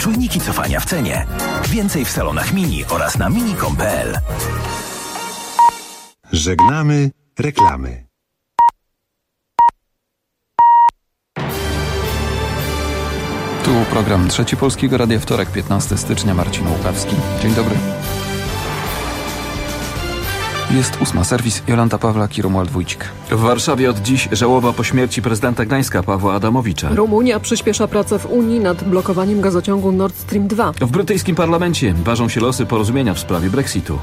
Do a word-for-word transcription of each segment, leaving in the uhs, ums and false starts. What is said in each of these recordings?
Czujniki cofania w cenie. Więcej w salonach Mini oraz na mini kropka com kropka p l. Żegnamy reklamy. Tu program Trzeci Polskiego Radia, wtorek, piętnastego stycznia, Marcin Łukawski. Dzień dobry. Jest ósma, serwis Jolanta Pawlak i Romuald Wójcik. W Warszawie od dziś żałoba po śmierci prezydenta Gdańska Pawła Adamowicza. Rumunia przyspiesza pracę w Unii nad blokowaniem gazociągu Nord Stream dwa. W brytyjskim parlamencie ważą się losy porozumienia w sprawie Brexitu.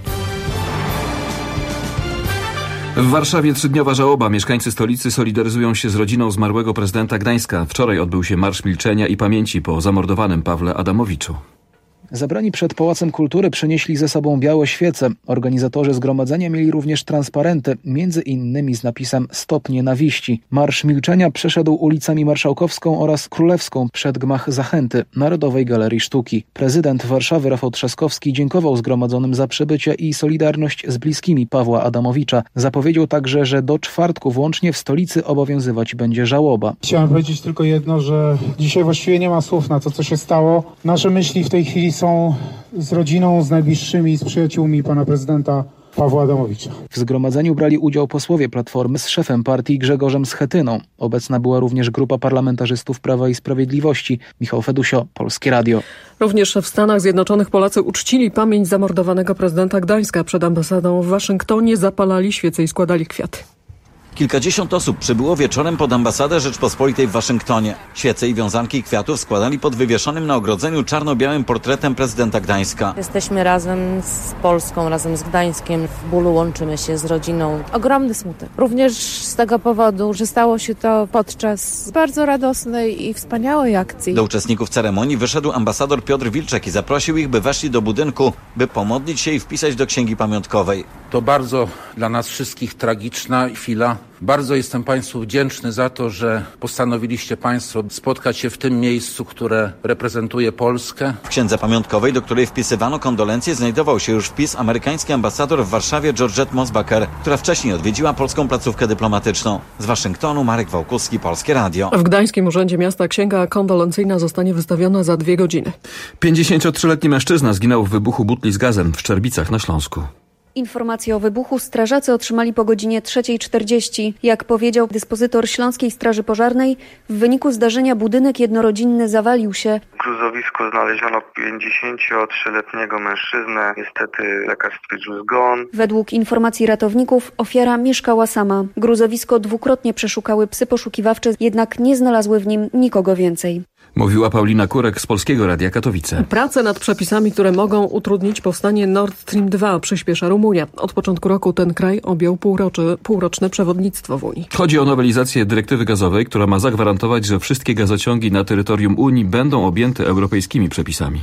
W Warszawie trzydniowa żałoba. Mieszkańcy stolicy solidaryzują się z rodziną zmarłego prezydenta Gdańska. Wczoraj odbył się Marsz Milczenia i Pamięci po zamordowanym Pawle Adamowiczu. Zebrani przed Pałacem Kultury przynieśli ze sobą białe świece. Organizatorzy zgromadzenia mieli również transparenty, między innymi z napisem Stop nienawiści. Marsz Milczenia przeszedł ulicami Marszałkowską oraz Królewską przed gmach Zachęty, Narodowej Galerii Sztuki. Prezydent Warszawy Rafał Trzaskowski dziękował zgromadzonym za przybycie i solidarność z bliskimi Pawła Adamowicza. Zapowiedział także, że do czwartku włącznie w stolicy obowiązywać będzie żałoba. Chciałem powiedzieć tylko jedno, że dzisiaj właściwie nie ma słów na to, co się stało. Nasze myśli w tej chwili są z rodziną, z najbliższymi, z przyjaciółmi pana prezydenta Pawła Adamowicza. W zgromadzeniu brali udział posłowie Platformy z szefem partii Grzegorzem Schetyną. Obecna była również grupa parlamentarzystów Prawa i Sprawiedliwości. Michał Fedusio, Polskie Radio. Również w Stanach Zjednoczonych Polacy uczcili pamięć zamordowanego prezydenta Gdańska. Przed ambasadą w Waszyngtonie zapalali świece i składali kwiaty. Kilkadziesiąt osób przybyło wieczorem pod ambasadę Rzeczpospolitej w Waszyngtonie. Świece i wiązanki kwiatów składali pod wywieszonym na ogrodzeniu czarno-białym portretem prezydenta Gdańska. Jesteśmy razem z Polską, razem z Gdańskiem. W bólu łączymy się z rodziną. Ogromny smutek. Również z tego powodu, że stało się to podczas bardzo radosnej i wspaniałej akcji. Do uczestników ceremonii wyszedł ambasador Piotr Wilczek i zaprosił ich, by weszli do budynku, by pomodlić się i wpisać do księgi pamiątkowej. To bardzo dla nas wszystkich tragiczna chwila. Bardzo jestem Państwu wdzięczny za to, że postanowiliście Państwo spotkać się w tym miejscu, które reprezentuje Polskę. W księdze pamiątkowej, do której wpisywano kondolencje, znajdował się już wpis amerykański ambasador w Warszawie Georgette Mosbacher, która wcześniej odwiedziła polską placówkę dyplomatyczną. Z Waszyngtonu Marek Wałkuski, Polskie Radio. W Gdańskim Urzędzie Miasta księga kondolencyjna zostanie wystawiona za dwie godziny. pięćdziesięciotrzyletni mężczyzna zginął w wybuchu butli z gazem w Szczerbicach na Śląsku. Informację o wybuchu strażacy otrzymali po godzinie trzeciej czterdzieści. Jak powiedział dyspozytor Śląskiej Straży Pożarnej, w wyniku zdarzenia budynek jednorodzinny zawalił się. W gruzowisku znaleziono pięćdziesięciotrzyletniego mężczyznę. Niestety lekarz stwierdził zgon. Według informacji ratowników ofiara mieszkała sama. Gruzowisko dwukrotnie przeszukały psy poszukiwawcze, jednak nie znalazły w nim nikogo więcej. Mówiła Paulina Kurek z Polskiego Radia Katowice. Prace nad przepisami, które mogą utrudnić powstanie Nord Stream dwa, przyspiesza Rumunia. Od początku roku ten kraj objął półroczy, półroczne przewodnictwo w Unii. Chodzi o nowelizację dyrektywy gazowej, która ma zagwarantować, że wszystkie gazociągi na terytorium Unii będą objęte europejskimi przepisami.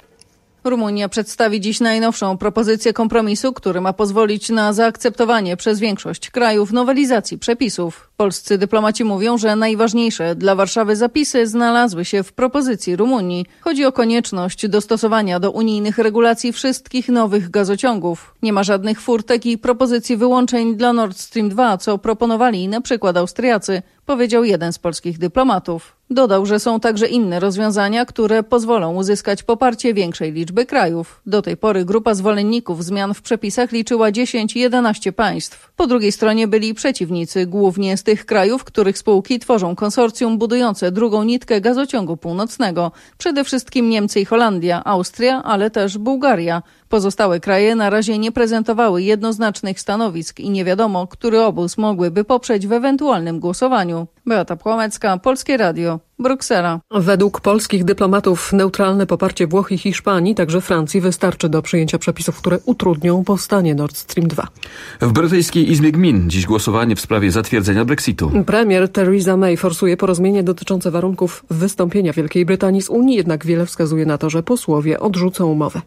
Rumunia przedstawi dziś najnowszą propozycję kompromisu, który ma pozwolić na zaakceptowanie przez większość krajów nowelizacji przepisów. Polscy dyplomaci mówią, że najważniejsze dla Warszawy zapisy znalazły się w propozycji Rumunii. Chodzi o konieczność dostosowania do unijnych regulacji wszystkich nowych gazociągów. Nie ma żadnych furtek i propozycji wyłączeń dla Nord Stream dwa, co proponowali na przykład Austriacy, powiedział jeden z polskich dyplomatów. Dodał, że są także inne rozwiązania, które pozwolą uzyskać poparcie większej liczby krajów. Do tej pory grupa zwolenników zmian w przepisach liczyła dziesięć jedenaście państw. Po drugiej stronie byli przeciwnicy, głównie z tych krajów, których spółki tworzą konsorcjum budujące drugą nitkę gazociągu północnego. Przede wszystkim Niemcy i Holandia, Austria, ale też Bułgaria. Pozostałe kraje na razie nie prezentowały jednoznacznych stanowisk i nie wiadomo, który obóz mogłyby poprzeć w ewentualnym głosowaniu. Beata Płomecka, Polskie Radio, Bruksela. Według polskich dyplomatów neutralne poparcie Włoch i Hiszpanii, także Francji, wystarczy do przyjęcia przepisów, które utrudnią powstanie Nord Stream dwa. W brytyjskiej Izbie Gmin dziś głosowanie w sprawie zatwierdzenia Brexitu. Premier Theresa May forsuje porozumienie dotyczące warunków wystąpienia Wielkiej Brytanii z Unii, jednak wiele wskazuje na to, że posłowie odrzucą umowę.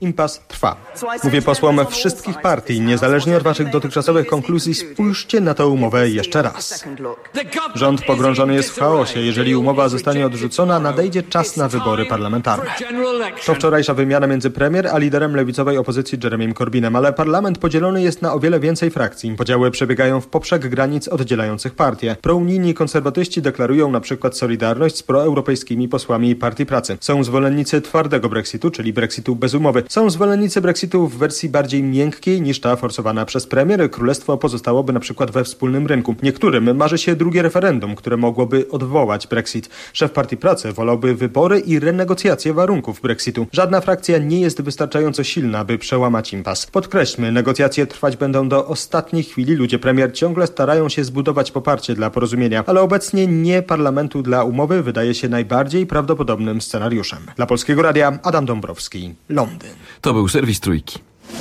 Impas trwa. Mówię posłom wszystkich partii, niezależnie od waszych dotychczasowych konkluzji, spójrzcie na tę umowę jeszcze raz. Rząd pogrążony jest w chaosie. Jeżeli umowa zostanie odrzucona, nadejdzie czas na wybory parlamentarne. To wczorajsza wymiana między premier a liderem lewicowej opozycji Jeremym Corbynem, ale parlament podzielony jest na o wiele więcej frakcji. Podziały przebiegają w poprzek granic oddzielających partie. Prounijni konserwatyści deklarują na przykład solidarność z proeuropejskimi posłami Partii Pracy. Są zwolennicy twardego Brexitu, czyli Brexitu bez umowy. Są zwolennicy Brexitu w wersji bardziej miękkiej niż ta forsowana przez premier. Królestwo pozostałoby na przykład we wspólnym rynku. Niektórym marzy się drugie referendum, które mogłoby odwołać Brexit. Szef Partii Pracy wolałby wybory i renegocjacje warunków Brexitu. Żadna frakcja nie jest wystarczająco silna, by przełamać impas. Podkreślmy, negocjacje trwać będą do ostatniej chwili. Ludzie premier ciągle starają się zbudować poparcie dla porozumienia, ale obecnie nie parlamentu dla umowy wydaje się najbardziej prawdopodobnym scenariuszem. Dla Polskiego Radia Adam Dąbrowski, Londyn. To był serwis Trójki.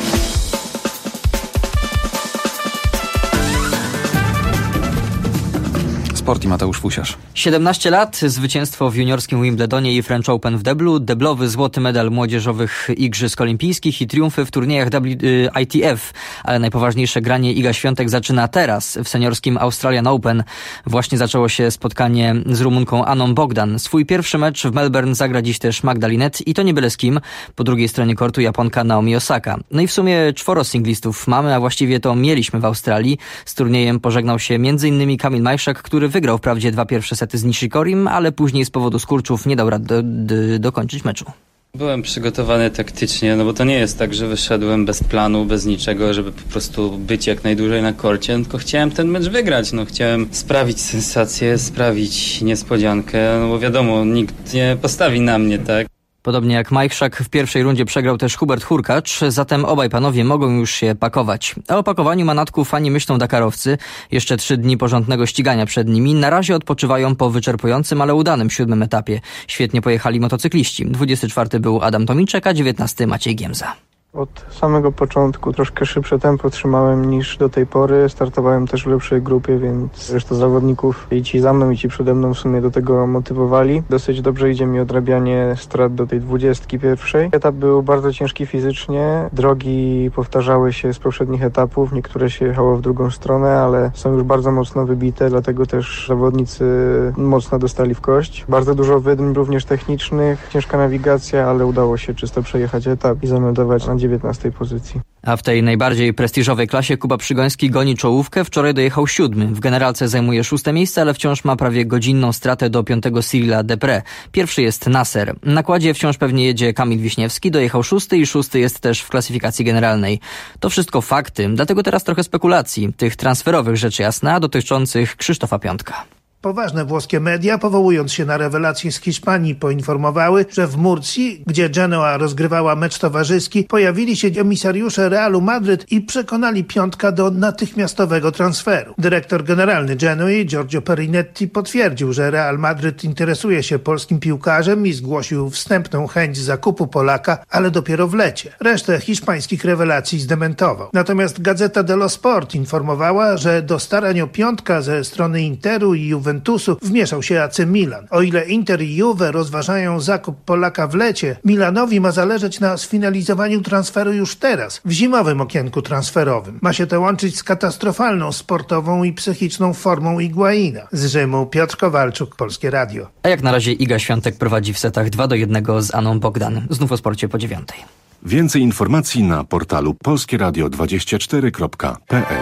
Sport i Mateusz Fusiarz. siedemnaście lat, zwycięstwo w juniorskim Wimbledonie i French Open w deblu, deblowy złoty medal młodzieżowych igrzysk olimpijskich i triumfy w turniejach I T F. Ale najpoważniejsze granie Iga Świątek zaczyna teraz w seniorskim Australian Open. Właśnie zaczęło się spotkanie z Rumunką Anną Bogdan. Swój pierwszy mecz w Melbourne zagra dziś też Magda Linette i to nie byle z kim. Po drugiej stronie kortu Japonka Naomi Osaka. No i w sumie czworo singlistów mamy, a właściwie to mieliśmy w Australii. Z turniejem pożegnał się między innymi Kamil Majszak, który wygrał wprawdzie dwa pierwsze sety z Nishikorim, ale później z powodu skurczów nie dał rady do, do, dokończyć meczu. Byłem przygotowany taktycznie, no bo to nie jest tak, że wyszedłem bez planu, bez niczego, żeby po prostu być jak najdłużej na korcie, tylko chciałem ten mecz wygrać, no chciałem sprawić sensację, sprawić niespodziankę, no bo wiadomo, nikt nie postawi na mnie, tak? Podobnie jak Majszak w pierwszej rundzie przegrał też Hubert Hurkacz, zatem obaj panowie mogą już się pakować. O opakowaniu manatku fani myślą dakarowcy. Jeszcze trzy dni porządnego ścigania przed nimi. Na razie odpoczywają po wyczerpującym, ale udanym siódmym etapie. Świetnie pojechali motocykliści. dwudziesty czwarty był Adam Tomiczek, a dziewiętnasty Maciej Giemza. Od samego początku troszkę szybsze tempo trzymałem niż do tej pory. Startowałem też w lepszej grupie, więc reszta zawodników i ci za mną i ci przede mną w sumie do tego motywowali. Dosyć dobrze idzie mi odrabianie strat do tej dwudziestki pierwszej. Etap był bardzo ciężki fizycznie. Drogi powtarzały się z poprzednich etapów. Niektóre się jechało w drugą stronę, ale są już bardzo mocno wybite, dlatego też zawodnicy mocno dostali w kość. Bardzo dużo wydm również technicznych, ciężka nawigacja, ale udało się czysto przejechać etap i zameldować na dziewiętnastej pozycji. A w tej najbardziej prestiżowej klasie Kuba Przygoński goni czołówkę. Wczoraj dojechał siódmy. W generalce zajmuje szóste miejsce, ale wciąż ma prawie godzinną stratę do piątego Cyrila Depré. Pierwszy jest Nasser. Na kładzie wciąż pewnie jedzie Kamil Wiśniewski. Dojechał szósty i szósty jest też w klasyfikacji generalnej. To wszystko fakty, dlatego teraz trochę spekulacji. Tych transferowych rzecz jasna, dotyczących Krzysztofa Piątka. Poważne włoskie media, powołując się na rewelacje z Hiszpanii, poinformowały, że w Murcji, gdzie Genoa rozgrywała mecz towarzyski, pojawili się emisariusze Realu Madryt i przekonali Piątka do natychmiastowego transferu. Dyrektor generalny Genui, Giorgio Perinetti, potwierdził, że Real Madryt interesuje się polskim piłkarzem i zgłosił wstępną chęć zakupu Polaka, ale dopiero w lecie. Resztę hiszpańskich rewelacji zdementował. Natomiast Gazeta dello Sport informowała, że do starań o Piątka ze strony Interu i Juventusu wmieszał się A C Milan. O ile Inter i Juve rozważają zakup Polaka w lecie, Milanowi ma zależeć na sfinalizowaniu transferu już teraz, w zimowym okienku transferowym. Ma się to łączyć z katastrofalną sportową i psychiczną formą Higuaina. Z Rzymu Piotr Kowalczuk, Polskie Radio. A jak na razie Iga Świątek prowadzi w setach dwa do jednego z Anną Bogdan. Znów o sporcie po dziewiątej. Więcej informacji na portalu polskieradio dwadzieścia cztery kropka p l.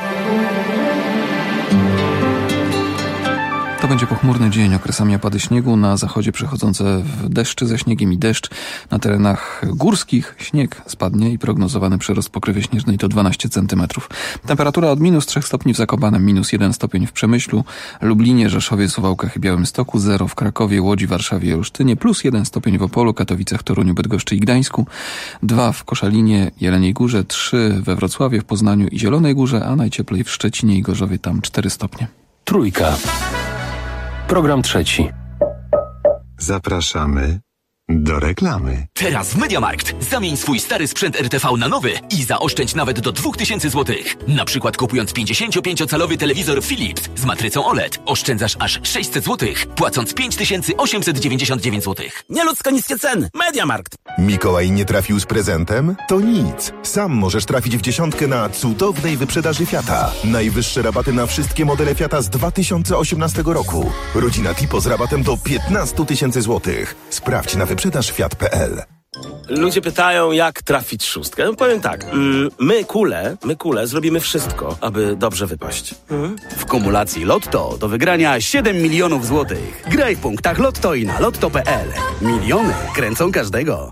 To będzie pochmurny dzień, okresami opady śniegu, na zachodzie przechodzące w deszcze ze śniegiem i deszcz. Na terenach górskich śnieg spadnie i prognozowany przyrost pokrywy śnieżnej to dwanaście centymetrów. Temperatura od minus trzech stopni w Zakopanem, minus jeden stopień w Przemyślu, Lublinie, Rzeszowie, Suwałkach i Białymstoku, zero w Krakowie, Łodzi, Warszawie i Olsztynie, plus jeden stopień w Opolu, Katowicach, Toruniu, Bydgoszczy i Gdańsku, dwa w Koszalinie, Jeleniej Górze, trzy we Wrocławiu, w Poznaniu i Zielonej Górze, a najcieplej w Szczecinie i Gorzowie, tam cztery stopnie. Trójka. Program trzeci. Zapraszamy do reklamy. Teraz w MediaMarkt zamień swój stary sprzęt R T V na nowy i zaoszczędź nawet do dwa tysiące złotych. Na przykład kupując pięćdziesięciopięciocalowy telewizor Philips z matrycą O L E D oszczędzasz aż sześćset złotych, płacąc pięć tysięcy osiemset dziewięćdziesiąt dziewięć złotych. Nieludzko niskie ceny. MediaMarkt. Mikołaj nie trafił z prezentem? To nic. Sam możesz trafić w dziesiątkę na cudownej wyprzedaży Fiata. Najwyższe rabaty na wszystkie modele Fiata z dwa tysiące osiemnastego roku. Rodzina Tipo z rabatem do piętnaście tysięcy złotych. Sprawdź na wyprzedaż fiat kropka p l. Ludzie pytają, jak trafić szóstkę. No powiem tak, mm, my kule, my kule zrobimy wszystko, aby dobrze wypaść. Mhm. W kumulacji Lotto do wygrania siedem milionów złotych. Graj w punktach Lotto i na lotto kropka p l. Miliony kręcą każdego.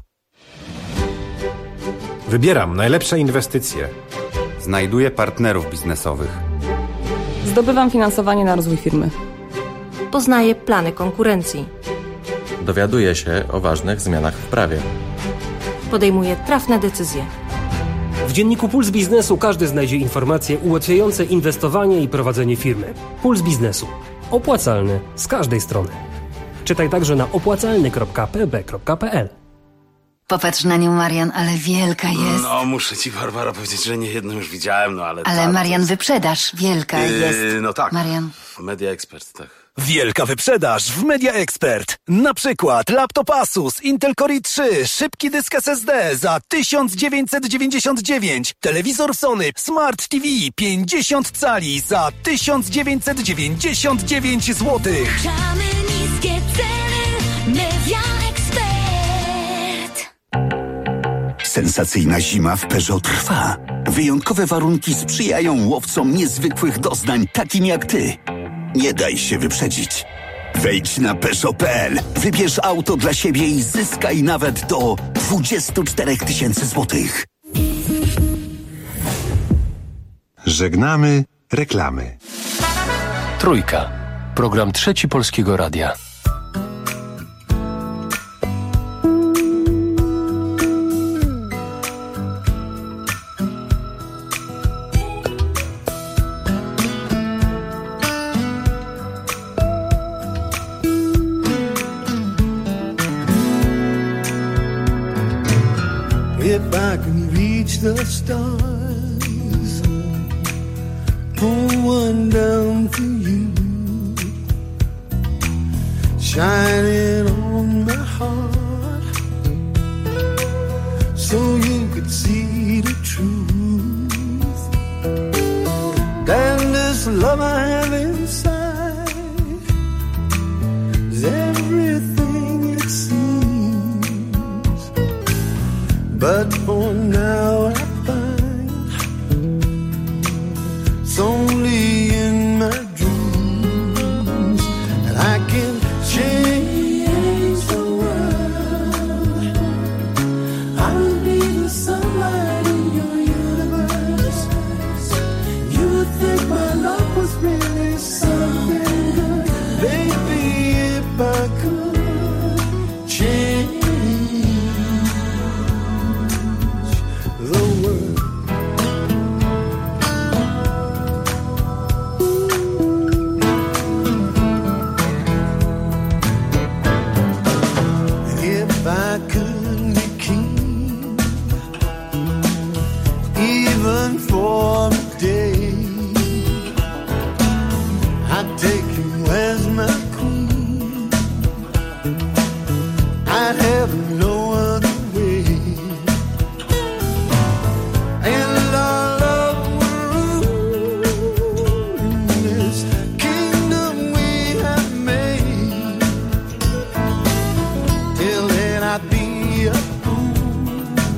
Wybieram najlepsze inwestycje. Znajduję partnerów biznesowych. Zdobywam finansowanie na rozwój firmy. Poznaję plany konkurencji. Dowiaduję się o ważnych zmianach w prawie. Podejmuję trafne decyzje. W dzienniku Puls Biznesu każdy znajdzie informacje ułatwiające inwestowanie i prowadzenie firmy. Puls Biznesu. Opłacalny z każdej strony. Czytaj także na opłacalny kropka p b kropka p l. Popatrz na nią, Marian, ale wielka jest. No, muszę ci, Barbara, powiedzieć, że nie jedną już widziałem, no ale... Ale ta, Marian, jest... wyprzedaż, wielka yy, jest. No tak. Marian. Media Expert, tak. Wielka wyprzedaż w Media Expert. Na przykład laptop Asus Intel Core i trzy, szybki dysk S S D za tysiąc dziewięćset dziewięćdziesiąt dziewięć, telewizor Sony Smart T V pięćdziesiąt cali za tysiąc dziewięćset dziewięćdziesiąt dziewięć złotych. Niskie ceny, Media Expert. Sensacyjna zima w Peugeot trwa. Wyjątkowe warunki sprzyjają łowcom niezwykłych doznań, takim jak ty. Nie daj się wyprzedzić. Wejdź na Peugeot kropka p l, wybierz auto dla siebie i zyskaj nawet do dwadzieścia cztery tysiące złotych. Żegnamy reklamy. Trójka. Program Trzeci Polskiego Radia. If I can reach the stars, pull one down for you, shine it on my heart, so you could see the truth. Then this love I have inside is everything it seems. But for now I find it's only in my dreams that I can change the world. I'll be the sunlight in your universe. You would think my love was really something good. Baby, if I could change the world. If I could be king, even for a day, I'd take you as my queen. I'd have no other way. And our love will rule in this kingdom we have made. Till then I'd be a fool,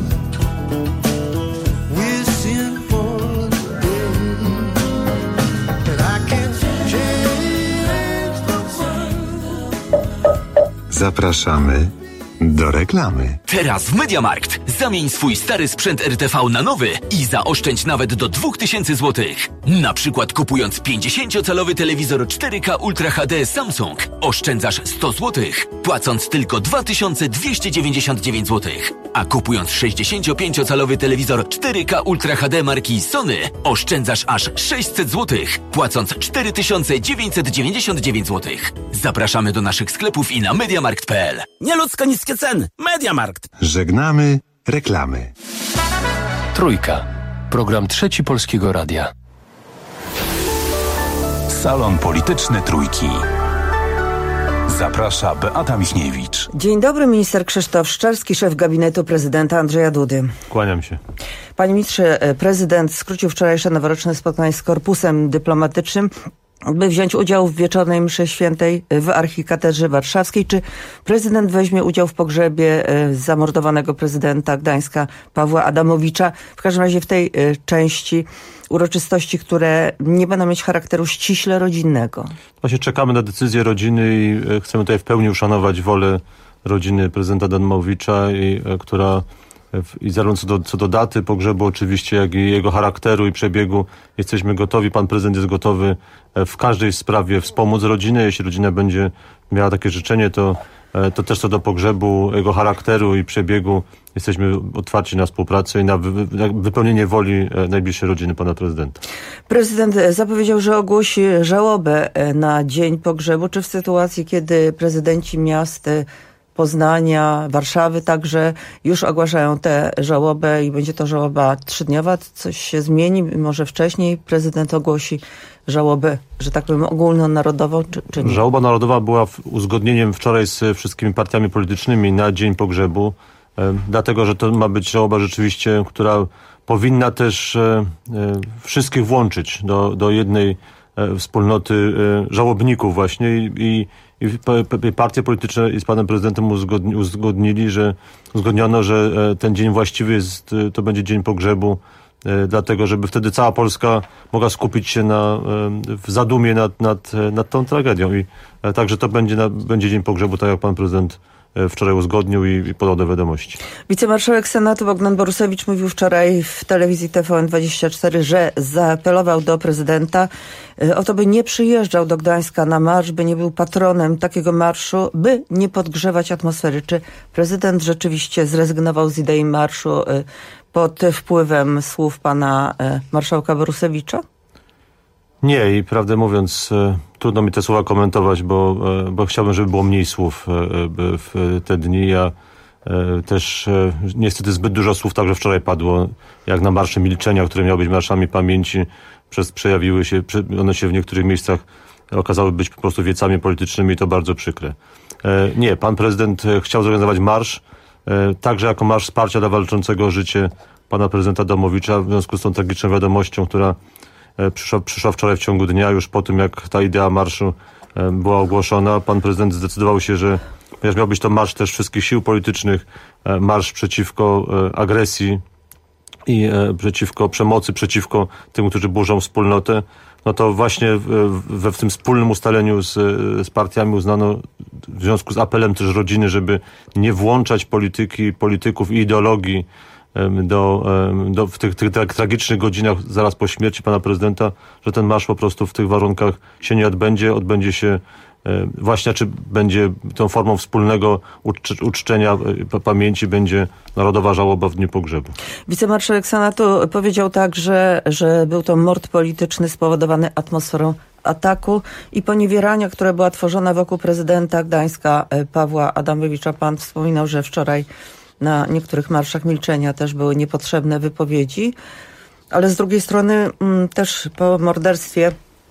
wishing for the day that I can change the world. Zapraszamy do reklamy. Teraz w MediaMarkt zamień swój stary sprzęt R T V na nowy i zaoszczędź nawet do dwa tysiące złotych. Na przykład kupując pięćdziesięciocalowy telewizor cztery K Ultra H D Samsung oszczędzasz sto złotych, płacąc tylko dwa tysiące dwieście dziewięćdziesiąt dziewięć złotych. A kupując sześćdziesięciopięciocalowy telewizor cztery K Ultra H D marki Sony oszczędzasz aż sześćset złotych, płacąc cztery tysiące dziewięćset dziewięćdziesiąt dziewięć złotych. Zapraszamy do naszych sklepów i na mediamarkt kropka p l. Nieludzko niskie ceny. MediaMarkt. Żegnamy reklamy. Trójka. Program Trzeci Polskiego Radia. Salon Polityczny Trójki. Zaprasza Beata Michniewicz. Dzień dobry, minister Krzysztof Szczerski, szef gabinetu prezydenta Andrzeja Dudy. Kłaniam się. Panie ministrze, prezydent skrócił wczorajsze noworoczne spotkanie z korpusem dyplomatycznym, by wziąć udział w wieczornej mszy świętej w Archikatedrze Warszawskiej. Czy prezydent weźmie udział w pogrzebie zamordowanego prezydenta Gdańska Pawła Adamowicza? W każdym razie w tej części uroczystości, które nie będą mieć charakteru ściśle rodzinnego. Właśnie czekamy na decyzję rodziny i chcemy tutaj w pełni uszanować wolę rodziny prezydenta Adamowicza, i, która i zarówno co do, co do daty pogrzebu oczywiście, jak i jego charakteru i przebiegu jesteśmy gotowi. Pan prezydent jest gotowy w każdej sprawie wspomóc rodzinę. Jeśli rodzina będzie miała takie życzenie, to, to też co do pogrzebu, jego charakteru i przebiegu jesteśmy otwarci na współpracę i na wypełnienie woli najbliższej rodziny pana prezydenta. Prezydent zapowiedział, że ogłosi żałobę na dzień pogrzebu. Czy w sytuacji, kiedy prezydenci miast Poznania, Warszawy także już ogłaszają tę żałobę i będzie to żałoba trzydniowa, coś się zmieni? Może wcześniej prezydent ogłosi żałobę, że tak powiem, ogólnonarodową, czy, czy nie? Żałoba narodowa była uzgodnieniem wczoraj z wszystkimi partiami politycznymi na dzień pogrzebu, e, dlatego, że to ma być żałoba rzeczywiście, która powinna też e, e, wszystkich włączyć do, do jednej e, wspólnoty e, żałobników właśnie i, i I partie polityczne i z panem prezydentem uzgodni, uzgodnili, że uzgodniono, że ten dzień właściwy jest, to będzie dzień pogrzebu, dlatego, żeby wtedy cała Polska mogła skupić się na, w zadumie nad, nad, nad tą tragedią. I także to będzie, na, będzie dzień pogrzebu, tak jak pan prezydent wczoraj uzgodnił i, i podał do wiadomości. Wicemarszałek Senatu Bogdan Borusewicz mówił wczoraj w telewizji T V N dwadzieścia cztery, że zaapelował do prezydenta o to, by nie przyjeżdżał do Gdańska na marsz, by nie był patronem takiego marszu, by nie podgrzewać atmosfery. Czy prezydent rzeczywiście zrezygnował z idei marszu pod wpływem słów pana marszałka Borusewicza? Nie, i prawdę mówiąc, trudno mi te słowa komentować, bo, bo chciałbym, żeby było mniej słów w te dni. Ja też niestety zbyt dużo słów także wczoraj padło, jak na marsze milczenia, które miały być marszami pamięci, przez przejawiły się, one się w niektórych miejscach okazały być po prostu wiecami politycznymi i to bardzo przykre. Nie, pan prezydent chciał zorganizować marsz, także jako marsz wsparcia dla walczącego o życie pana prezydenta Adamowicza, w związku z tą tragiczną wiadomością, która Przyszła, przyszła wczoraj w ciągu dnia, już po tym, jak ta idea marszu była ogłoszona. Pan prezydent zdecydował się, że ponieważ miał być to marsz też wszystkich sił politycznych, marsz przeciwko agresji i przeciwko przemocy, przeciwko tym, którzy burzą wspólnotę, no to właśnie we w tym wspólnym ustaleniu z, z partiami uznano, w związku z apelem też rodziny, żeby nie włączać polityki, polityków i ideologii Do, do, w tych, tych tragicznych godzinach zaraz po śmierci pana prezydenta, że ten marsz po prostu w tych warunkach się nie odbędzie. Odbędzie się właśnie, czy będzie tą formą wspólnego ucz, uczczenia pamięci, będzie narodowa żałoba w dniu pogrzebu. Wicemarszałek Senatu powiedział także, że był to mord polityczny spowodowany atmosferą ataku i poniewierania, która była tworzona wokół prezydenta Gdańska Pawła Adamowicza. Pan wspominał, że wczoraj na niektórych marszach milczenia też były niepotrzebne wypowiedzi, ale z drugiej strony m, też po morderstwie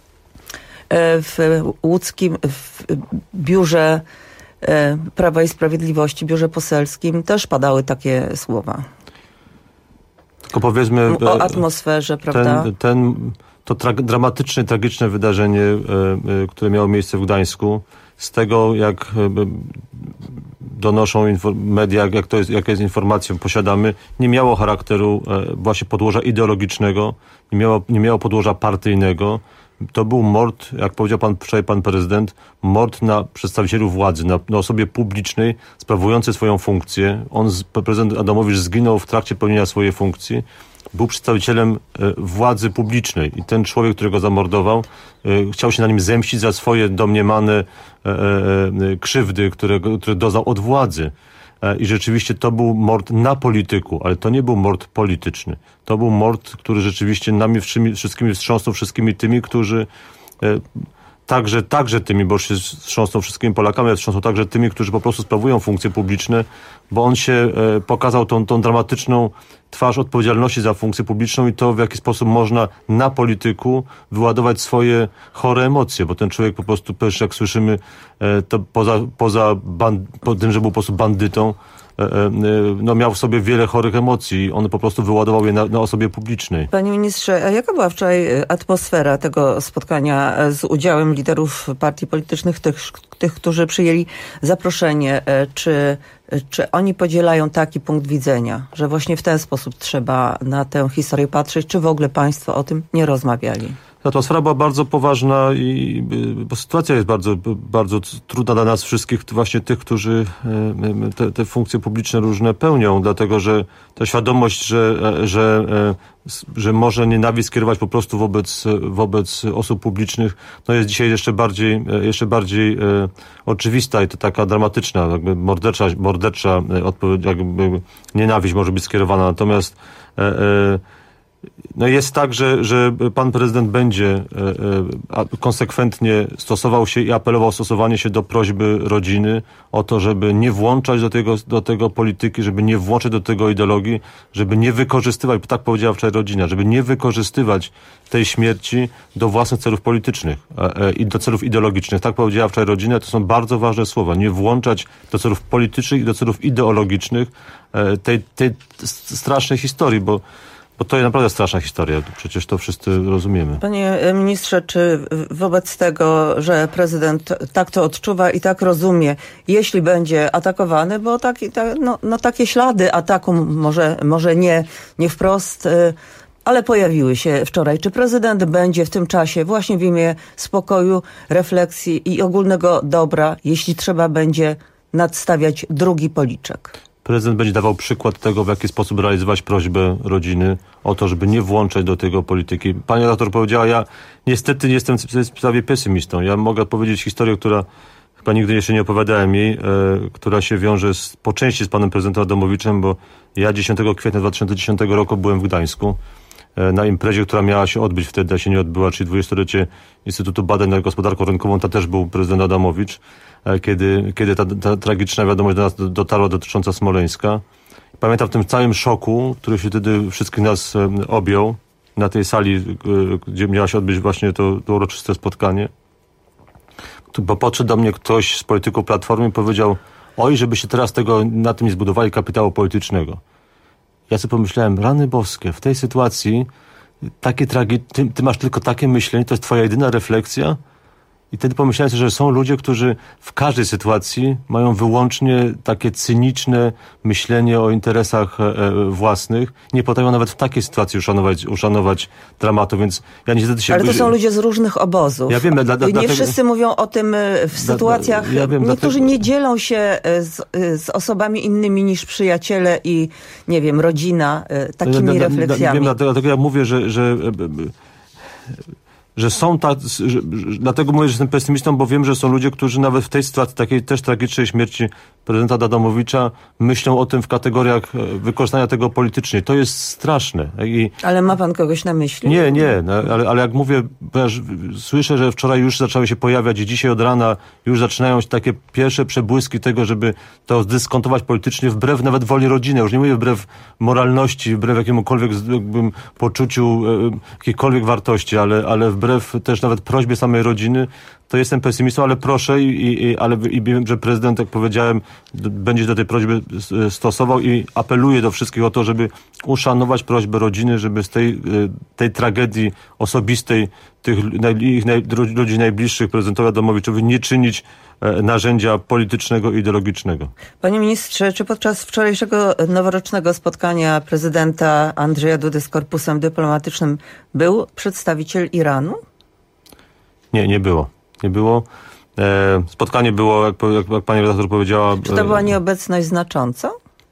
w łódzkim w biurze Prawa i Sprawiedliwości, biurze poselskim też padały takie słowa. Tylko powiedzmy o atmosferze, prawda? Ten, ten, to tra- dramatyczne, tragiczne wydarzenie, które miało miejsce w Gdańsku, z tego jak donoszą media, jak to jest, jaka jest informacja, posiadamy, nie miało charakteru właśnie podłoża ideologicznego, nie miało, nie miało podłoża partyjnego. To był mord, jak powiedział pan, wczoraj pan prezydent, mord na przedstawicielu władzy, na, na osobie publicznej sprawującej swoją funkcję. On, prezydent Adamowicz, zginął w trakcie pełnienia swojej funkcji. Był przedstawicielem władzy publicznej i ten człowiek, którego zamordował, chciał się na nim zemścić za swoje domniemane krzywdy, które, które doznał od władzy. I rzeczywiście to był mord na polityku, ale to nie był mord polityczny. To był mord, który rzeczywiście nami wszystkimi wstrząsnął, wszystkimi tymi, którzy także, także tymi, bo się wstrząsnął wszystkimi Polakami, ale wstrząsnął także tymi, którzy po prostu sprawują funkcje publiczne, bo on się e, pokazał tą, tą dramatyczną twarz odpowiedzialności za funkcję publiczną i to, w jaki sposób można na polityku wyładować swoje chore emocje, bo ten człowiek po prostu, też jak słyszymy, e, to poza, poza band, po tym, że był po prostu bandytą, no miał w sobie wiele chorych emocji. On po prostu wyładował je na, na osobie publicznej. Panie ministrze, a jaka była wczoraj atmosfera tego spotkania z udziałem liderów partii politycznych, tych, tych którzy przyjęli zaproszenie? Czy, czy oni podzielają taki punkt widzenia, że właśnie w ten sposób trzeba na tę historię patrzeć, czy w ogóle państwo o tym nie rozmawiali? Atmosfera była bardzo poważna i bo sytuacja jest bardzo, bardzo trudna dla nas wszystkich, właśnie tych, którzy te, te funkcje publiczne różne pełnią, dlatego że ta świadomość, że, że, że może nienawiść skierować po prostu wobec, wobec osób publicznych, no jest dzisiaj jeszcze bardziej, jeszcze bardziej oczywista i to taka dramatyczna, jakby mordercza, mordercza jakby nienawiść może być skierowana, natomiast no jest tak, że, że pan prezydent będzie e, e, konsekwentnie stosował się i apelował o stosowanie się do prośby rodziny o to, żeby nie włączać do tego, do tego polityki, żeby nie włączać do tego ideologii, żeby nie wykorzystywać, bo tak powiedziała wczoraj rodzina, żeby nie wykorzystywać tej śmierci do własnych celów politycznych e, e, i do celów ideologicznych. Tak powiedziała wczoraj rodzina, to są bardzo ważne słowa. Nie włączać do celów politycznych i do celów ideologicznych e, tej, tej strasznej historii, bo Bo to jest naprawdę straszna historia, przecież to wszyscy rozumiemy. Panie ministrze, czy wobec tego, że prezydent tak to odczuwa i tak rozumie, jeśli będzie atakowany, bo taki, tak, no, no takie ślady ataku, może, może nie, nie wprost, ale pojawiły się wczoraj. Czy prezydent będzie w tym czasie właśnie w imię spokoju, refleksji i ogólnego dobra, jeśli trzeba będzie nadstawiać drugi policzek? Prezydent będzie dawał przykład tego, w jaki sposób realizować prośbę rodziny o to, żeby nie włączać do tego polityki. Pani redaktor powiedziała, ja niestety nie jestem w sprawie pesymistą. Ja mogę powiedzieć historię, która chyba nigdy jeszcze nie opowiadałem jej, e, która się wiąże z, po części z panem prezydentem Adamowiczem, bo ja dziesiątego kwietnia dwa tysiące dziesiątego roku byłem w Gdańsku e, na imprezie, która miała się odbyć wtedy, a się nie odbyła, czyli dwudziestolecie Instytutu Badań nad Gospodarką Rynkową. To też był prezydent Adamowicz. Kiedy, kiedy ta, ta tragiczna wiadomość do nas dotarła dotycząca Smoleńska. Pamiętam w tym całym szoku, który się wtedy wszystkich nas objął na tej sali, gdzie miało się odbyć właśnie to, to uroczyste spotkanie. Bo podszedł do mnie ktoś z polityków Platformy i powiedział, oj, żeby się teraz tego, na tym nie zbudowali kapitału politycznego. Ja sobie pomyślałem, rany boskie, w tej sytuacji takie tragi- ty, ty masz tylko takie myślenie, to jest twoja jedyna refleksja. I wtedy pomyślałem sobie, że są ludzie, którzy w każdej sytuacji mają wyłącznie takie cyniczne myślenie o interesach e, własnych. Nie potrafią nawet w takiej sytuacji uszanować, uszanować dramatu, więc ja niestety się... Ale to są ludzie z różnych obozów. Ja wiem, dla, dla, nie dlatego... wszyscy mówią o tym w sytuacjach... Dla, dla, ja wiem, niektórzy dlatego... nie dzielą się z, z osobami innymi niż przyjaciele i, nie wiem, rodzina takimi dla, dla, refleksjami. Wiem, dlatego, dlatego ja mówię, że... że że są tak, że, dlatego mówię, że jestem pesymistą, bo wiem, że są ludzie, którzy nawet w tej sytuacji, takiej też tragicznej śmierci prezydenta Adamowicza, myślą o tym w kategoriach wykorzystania tego politycznie. To jest straszne. I... Ale ma pan kogoś na myśli? Nie, nie, ale, ale jak mówię, słyszę, że wczoraj już zaczęły się pojawiać i dzisiaj od rana już zaczynają się takie pierwsze przebłyski tego, żeby to zdyskontować politycznie, wbrew nawet woli rodziny. Już nie mówię wbrew moralności, wbrew jakiemukolwiek jakbym, poczuciu jakiejkolwiek wartości, ale, ale wbrew też nawet prośbie samej rodziny, to jestem pesymistą, ale proszę i, i, ale, i wiem, że prezydent, jak powiedziałem, będzie do tej prośby stosował i apeluje do wszystkich o to, żeby uszanować prośbę rodziny, żeby z tej, tej tragedii osobistej tych ich naj, ludzi najbliższych prezydentowi Adamowiczowi nie czynić narzędzia politycznego i ideologicznego. Panie ministrze, czy podczas wczorajszego noworocznego spotkania prezydenta Andrzeja Dudy z korpusem dyplomatycznym był przedstawiciel Iranu? Nie, nie było. Nie było. E, spotkanie było, jak, jak, jak pani redaktor powiedziała... Czy to była nieobecność znacząca?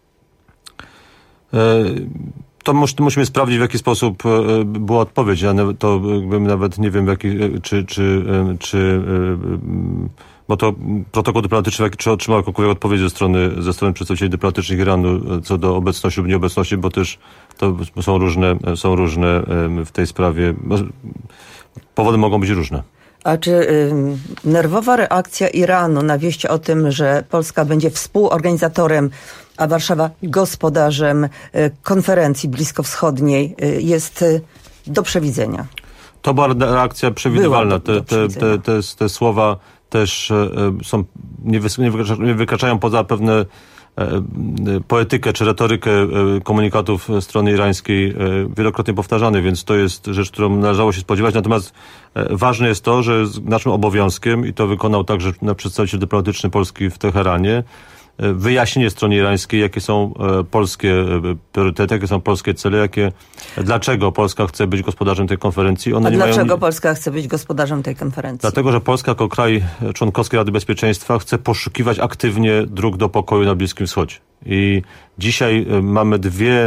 E, to mus, musimy sprawdzić, w jaki sposób e, była odpowiedź. Ja nawet, to jakby nawet nie wiem, w jaki, czy... czy, czy e, bo to protokół dyplomatyczny, czy otrzymał jakąkolwiek odpowiedź ze strony, ze strony przedstawicieli dyplomatycznych Iranu co do obecności lub nieobecności, bo też to są różne, są różne w tej sprawie... Powody mogą być różne. A czy y, nerwowa reakcja Iranu na wieść o tym, że Polska będzie współorganizatorem, a Warszawa gospodarzem y, konferencji bliskowschodniej y, jest y, do przewidzenia? To była reakcja przewidywalna. Te, te, te, te, te słowa też y, są, nie, wy, nie wykraczają poza pewne poetykę czy retorykę komunikatów strony irańskiej wielokrotnie powtarzany, więc to jest rzecz, którą należało się spodziewać. Natomiast ważne jest to, że naszym obowiązkiem, i to wykonał także przedstawiciel dyplomatyczny Polski w Teheranie, wyjaśnienie stronie irańskiej, jakie są polskie priorytety, jakie są polskie cele, jakie, dlaczego Polska chce być gospodarzem tej konferencji. One A nie dlaczego mają... Polska chce być gospodarzem tej konferencji? Dlatego, że Polska jako kraj członkowski Rady Bezpieczeństwa chce poszukiwać aktywnie dróg do pokoju na Bliskim Wschodzie. I dzisiaj mamy dwie,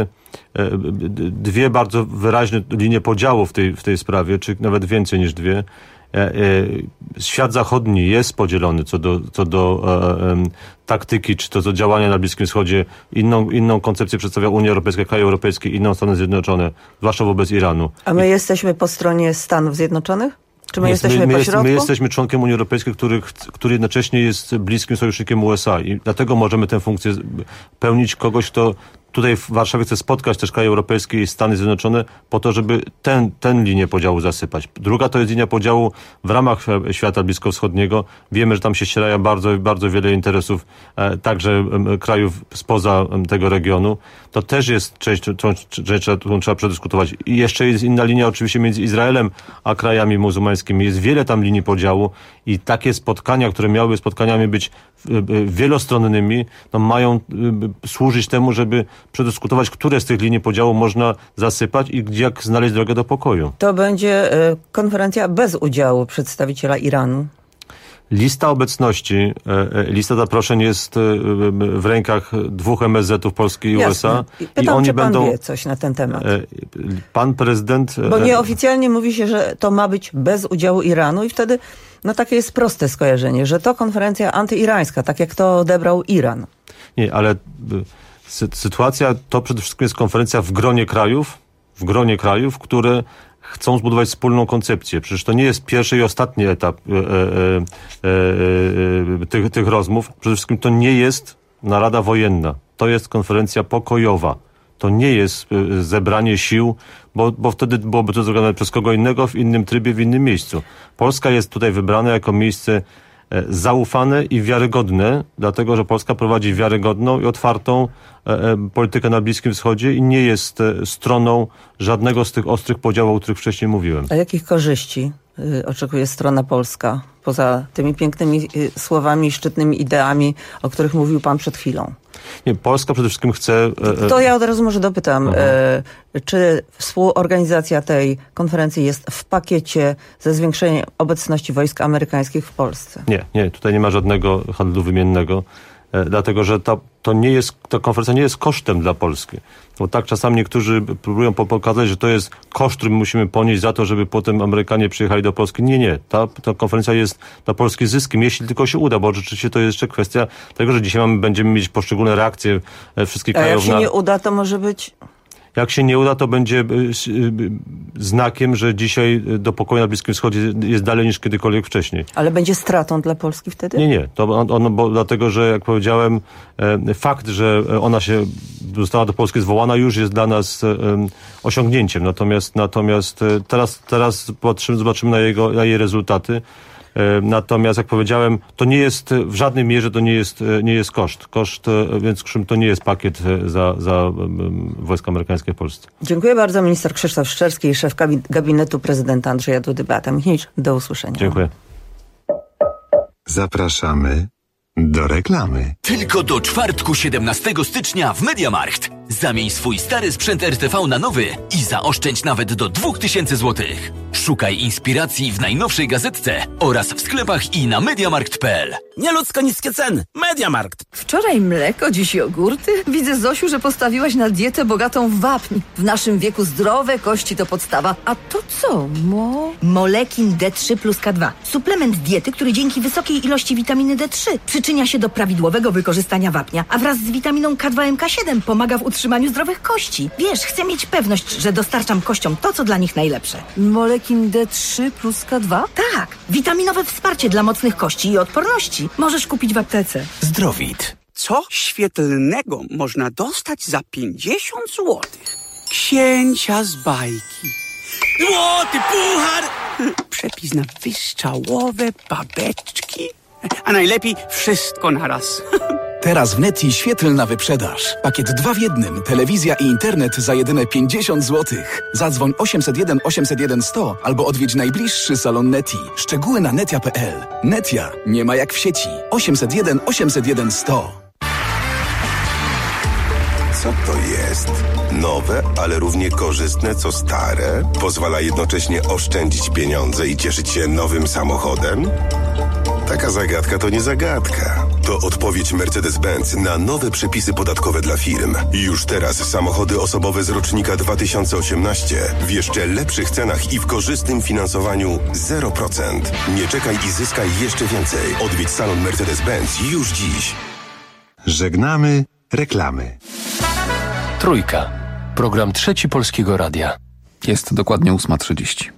dwie bardzo wyraźne linie podziału w tej, w tej sprawie, czy nawet więcej niż dwie. Świat zachodni jest podzielony co do, co do e, e, taktyki, czy to do działania na Bliskim Wschodzie. Inną, inną koncepcję przedstawia Unia Europejska, kraje europejskie, inną Stany Zjednoczone, zwłaszcza wobec Iranu. A my I... jesteśmy po stronie Stanów Zjednoczonych? Czy my my jesteśmy my, my po jest, środku? My jesteśmy członkiem Unii Europejskiej, który, który jednocześnie jest bliskim sojusznikiem U S A i dlatego możemy tę funkcję pełnić kogoś, kto tutaj w Warszawie chce spotkać też kraje europejskie i Stany Zjednoczone po to, żeby ten, ten linię podziału zasypać. Druga to jest linia podziału w ramach świata bliskowschodniego. Wiemy, że tam się ścierają bardzo, bardzo wiele interesów e, także e, krajów spoza e, tego regionu. To też jest część, rzecz, którą trzeba przedyskutować. I jeszcze jest inna linia oczywiście między Izraelem a krajami muzułmańskimi. Jest wiele tam linii podziału i takie spotkania, które miałyby spotkaniami być wielostronnymi, no mają służyć temu, żeby przedyskutować, które z tych linii podziału można zasypać i jak znaleźć drogę do pokoju. To będzie konferencja bez udziału przedstawiciela Iranu. Lista obecności, lista zaproszeń jest w rękach dwóch M S Z-ów Polski i U S A. Pytam, i oni czy pan będą. Wie coś na ten temat? Pan prezydent. Bo nieoficjalnie mówi się, że to ma być bez udziału Iranu i wtedy no takie jest proste skojarzenie, że to konferencja antyirańska, tak jak to odebrał Iran. Nie, ale sytuacja to przede wszystkim jest konferencja w gronie krajów, w gronie krajów, które chcą zbudować wspólną koncepcję. Przecież to nie jest pierwszy i ostatni etap e, e, e, e, tych, tych rozmów. Przede wszystkim to nie jest narada wojenna. To jest konferencja pokojowa. To nie jest zebranie sił, bo, bo wtedy byłoby to zrobione przez kogo innego, w innym trybie, w innym miejscu. Polska jest tutaj wybrana jako miejsce zaufane i wiarygodne, dlatego że Polska prowadzi wiarygodną i otwartą e, politykę na Bliskim Wschodzie i nie jest e, stroną żadnego z tych ostrych podziałów, o których wcześniej mówiłem. A jakich korzyści y, oczekuje strona polska, poza tymi pięknymi y, słowami, szczytnymi ideami, o których mówił pan przed chwilą? Nie, Polska przede wszystkim chce... E, to ja od razu może dopytam, e, czy współorganizacja tej konferencji jest w pakiecie ze zwiększeniem obecności wojsk amerykańskich w Polsce? Nie, nie, tutaj nie ma żadnego handlu wymiennego, e, dlatego że ta, to nie jest, ta konferencja nie jest kosztem dla Polski. Bo tak czasami niektórzy próbują pokazać, że to jest koszt, który musimy ponieść za to, żeby potem Amerykanie przyjechali do Polski. Nie, nie. Ta, ta konferencja jest dla Polski zyskiem, jeśli tylko się uda, bo rzeczywiście to jest jeszcze kwestia tego, że dzisiaj mamy, będziemy mieć poszczególne reakcje wszystkich A krajów. Jak się na... nie uda, to może być... Jak się nie uda, to będzie znakiem, że dzisiaj do pokoju na Bliskim Wschodzie jest dalej niż kiedykolwiek wcześniej. Ale będzie stratą dla Polski wtedy? Nie, nie. To on, on, bo dlatego, że jak powiedziałem, fakt, że ona się została do Polski zwołana, już jest dla nas osiągnięciem. Natomiast, natomiast teraz, teraz patrzymy, zobaczymy na, jego, na jej rezultaty. Natomiast, jak powiedziałem, to nie jest, w żadnej mierze to nie jest, nie jest koszt. Koszt, więc to nie jest pakiet za, za wojska amerykańskie w Polsce. Dziękuję bardzo. Minister Krzysztof Szczerski, szef gabinetu prezydenta Andrzeja Dudy. Beata Michnicz, do usłyszenia. Dziękuję. Zapraszamy do reklamy. Tylko do czwartku siedemnastego stycznia w MediaMarkt. Zamień swój stary sprzęt R T V na nowy i zaoszczędź nawet do dwa tysiące złotych. Szukaj inspiracji w najnowszej gazetce oraz w sklepach i na mediamarkt kropka p l. Nieludzko niskie ceny. MediaMarkt. Wczoraj mleko, dziś jogurty. Widzę, Zosiu, że postawiłaś na dietę bogatą w wapń. W naszym wieku zdrowe kości to podstawa. A to co, mo? Molekin D trzy plus K dwa. Suplement diety, który dzięki wysokiej ilości witaminy D trzy przyczynia się do prawidłowego wykorzystania wapnia, a wraz z witaminą K dwa M K siedem pomaga w utrzymaniu zdrowych kości. Wiesz, chcę mieć pewność, że dostarczam kościom to, co dla nich najlepsze. Molekin Rekin D trzy plus K dwa? Tak, witaminowe wsparcie dla mocnych kości i odporności. Możesz kupić w aptece. Zdrowit. Co świetlnego można dostać za pięćdziesiąt złotych? Księcia z bajki. Złoty puchar! Przepis na wystrzałowe babeczki. A najlepiej wszystko naraz. Teraz w Neti świetlna wyprzedaż. Pakiet dwa w jednym. Telewizja i internet za jedyne pięćdziesiąt złotych. Zadzwoń osiemset jeden osiemset jeden sto albo odwiedź najbliższy salon Neti. Szczegóły na netia kropka p l. Netia nie ma jak w sieci. osiemset jeden osiemset jeden sto. Co to jest? Nowe, ale równie korzystne co stare? Pozwala jednocześnie oszczędzić pieniądze i cieszyć się nowym samochodem? Taka zagadka to nie zagadka. To odpowiedź Mercedes-Benz na nowe przepisy podatkowe dla firm. Już teraz samochody osobowe z rocznika dwa tysiące osiemnaście w jeszcze lepszych cenach i w korzystnym finansowaniu zero procent. Nie czekaj i zyskaj jeszcze więcej. Odwiedź salon Mercedes-Benz już dziś. Żegnamy reklamy. Trójka. Program Trzeci Polskiego Radia. Jest dokładnie ósma trzydzieści.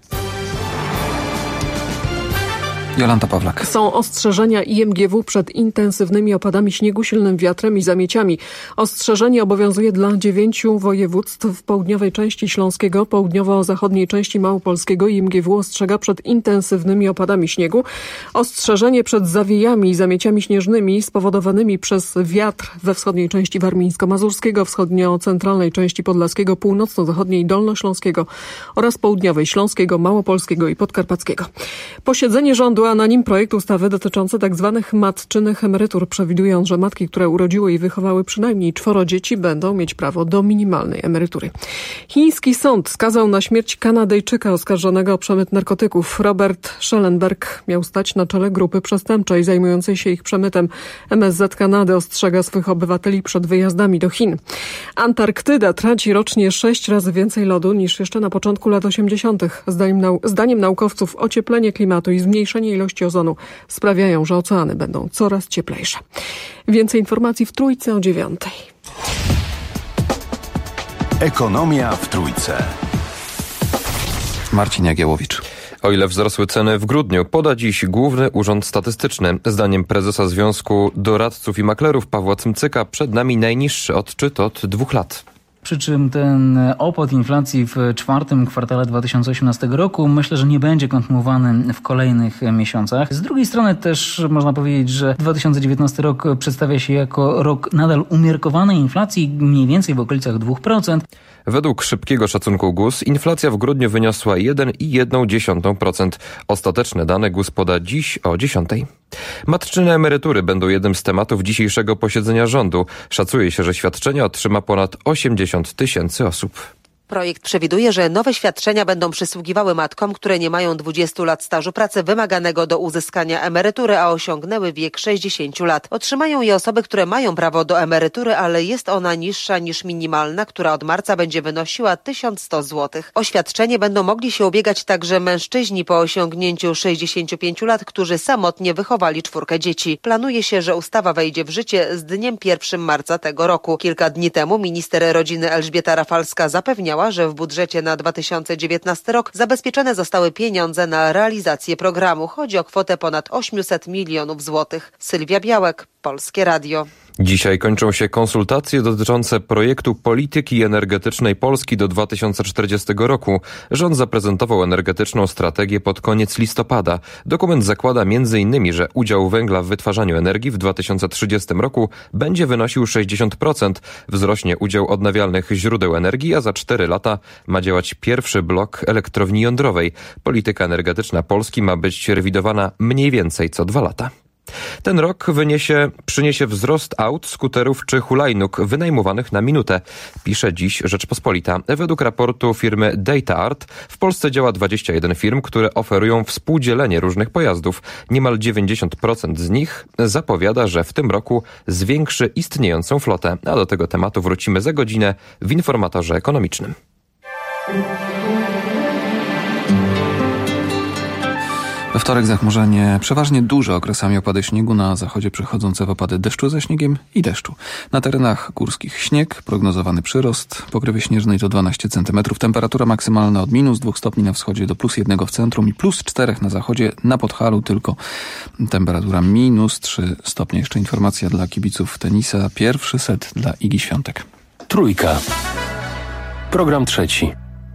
Jolanta Pawlak. Są ostrzeżenia I M G W przed intensywnymi opadami śniegu, silnym wiatrem i zamieciami. Ostrzeżenie obowiązuje dla dziewięciu województw w południowej części Śląskiego, południowo-zachodniej części Małopolskiego. I M G W ostrzega przed intensywnymi opadami śniegu. Ostrzeżenie przed zawiejami i zamieciami śnieżnymi spowodowanymi przez wiatr we wschodniej części Warmińsko-Mazurskiego, wschodnio-centralnej części Podlaskiego, północno-zachodniej Dolnośląskiego oraz południowej Śląskiego, Małopolskiego i Podkarpackiego. Posiedzenie rządu, a na nim projekt ustawy dotyczący tzw. matczynych emerytur, przewidując, że matki, które urodziły i wychowały przynajmniej czworo dzieci, będą mieć prawo do minimalnej emerytury. Chiński sąd skazał na śmierć Kanadyjczyka oskarżonego o przemyt narkotyków. Robert Schellenberg miał stać na czele grupy przestępczej zajmującej się ich przemytem. M S Z Kanady ostrzega swych obywateli przed wyjazdami do Chin. Antarktyda traci rocznie sześć razy więcej lodu niż jeszcze na początku lat osiemdziesiątych. Zdaniem, nau- zdaniem naukowców ocieplenie klimatu i zmniejszenie ilości ozonu sprawiają, że oceany będą coraz cieplejsze. Więcej informacji w Trójce o dziewiątej. Ekonomia w Trójce. Marcin Jagiełowicz. O ile wzrosły ceny w grudniu, poda dziś Główny Urząd Statystyczny. Zdaniem prezesa Związku Doradców i Maklerów Pawła Cymcyka przed nami najniższy odczyt od dwóch lat. Przy czym ten opad inflacji w czwartym kwartale dwa tysiące osiemnastego roku myślę, że nie będzie kontynuowany w kolejnych miesiącach. Z drugiej strony też można powiedzieć, że dwa tysiące dziewiętnasty rok przedstawia się jako rok nadal umiarkowanej inflacji, mniej więcej w okolicach dwóch procent. Według szybkiego szacunku G U S inflacja w grudniu wyniosła jeden i jedna dziesiąta procent. Ostateczne dane G U S poda dziś o dziesiątej. Matczyne emerytury będą jednym z tematów dzisiejszego posiedzenia rządu. Szacuje się, że świadczenia otrzyma ponad osiemdziesiąt tysięcy osób. Projekt przewiduje, że nowe świadczenia będą przysługiwały matkom, które nie mają dwudziestu lat stażu pracy wymaganego do uzyskania emerytury, a osiągnęły wiek sześćdziesięciu lat. Otrzymają je osoby, które mają prawo do emerytury, ale jest ona niższa niż minimalna, która od marca będzie wynosiła tysiąc sto złotych. O świadczenie będą mogli się ubiegać także mężczyźni po osiągnięciu sześćdziesięciu pięciu lat, którzy samotnie wychowali czwórkę dzieci. Planuje się, że ustawa wejdzie w życie z dniem pierwszego marca tego roku. Kilka dni temu minister rodziny Elżbieta Rafalska zapewniała, że w budżecie na dwa tysiące dziewiętnasty rok zabezpieczone zostały pieniądze na realizację programu. Chodzi o kwotę ponad osiemset milionów złotych. Sylwia Białek, Polskie Radio. Dzisiaj kończą się konsultacje dotyczące projektu polityki energetycznej Polski do dwa tysiące czterdziestego roku. Rząd zaprezentował energetyczną strategię pod koniec listopada. Dokument zakłada między innymi, że udział węgla w wytwarzaniu energii w dwa tysiące trzydziestym roku będzie wynosił sześćdziesiąt procent. Wzrośnie udział odnawialnych źródeł energii, a za cztery lata ma działać pierwszy blok elektrowni jądrowej. Polityka energetyczna Polski ma być rewidowana mniej więcej co dwa lata. Ten rok wyniesie, przyniesie wzrost aut, skuterów czy hulajnóg wynajmowanych na minutę, pisze dziś Rzeczpospolita. Według raportu firmy DataArt w Polsce działa dwadzieścia jeden firm, które oferują współdzielenie różnych pojazdów. Niemal dziewięćdziesiąt procent z nich zapowiada, że w tym roku zwiększy istniejącą flotę. A do tego tematu wrócimy za godzinę w Informatorze Ekonomicznym. We wtorek zachmurzenie przeważnie duże, okresami opady śniegu, na zachodzie przechodzące w opady deszczu ze śniegiem i deszczu. Na terenach górskich śnieg, prognozowany przyrost pokrywy śnieżnej to dwanaście centymetrów. Temperatura maksymalna od minus dwóch stopni na wschodzie do plus jednego w centrum i plus czterech na zachodzie. Na Podhalu tylko temperatura minus trzy stopnie. Jeszcze informacja dla kibiców tenisa. Pierwszy set dla Igi Świątek. Trójka. Program trzeci.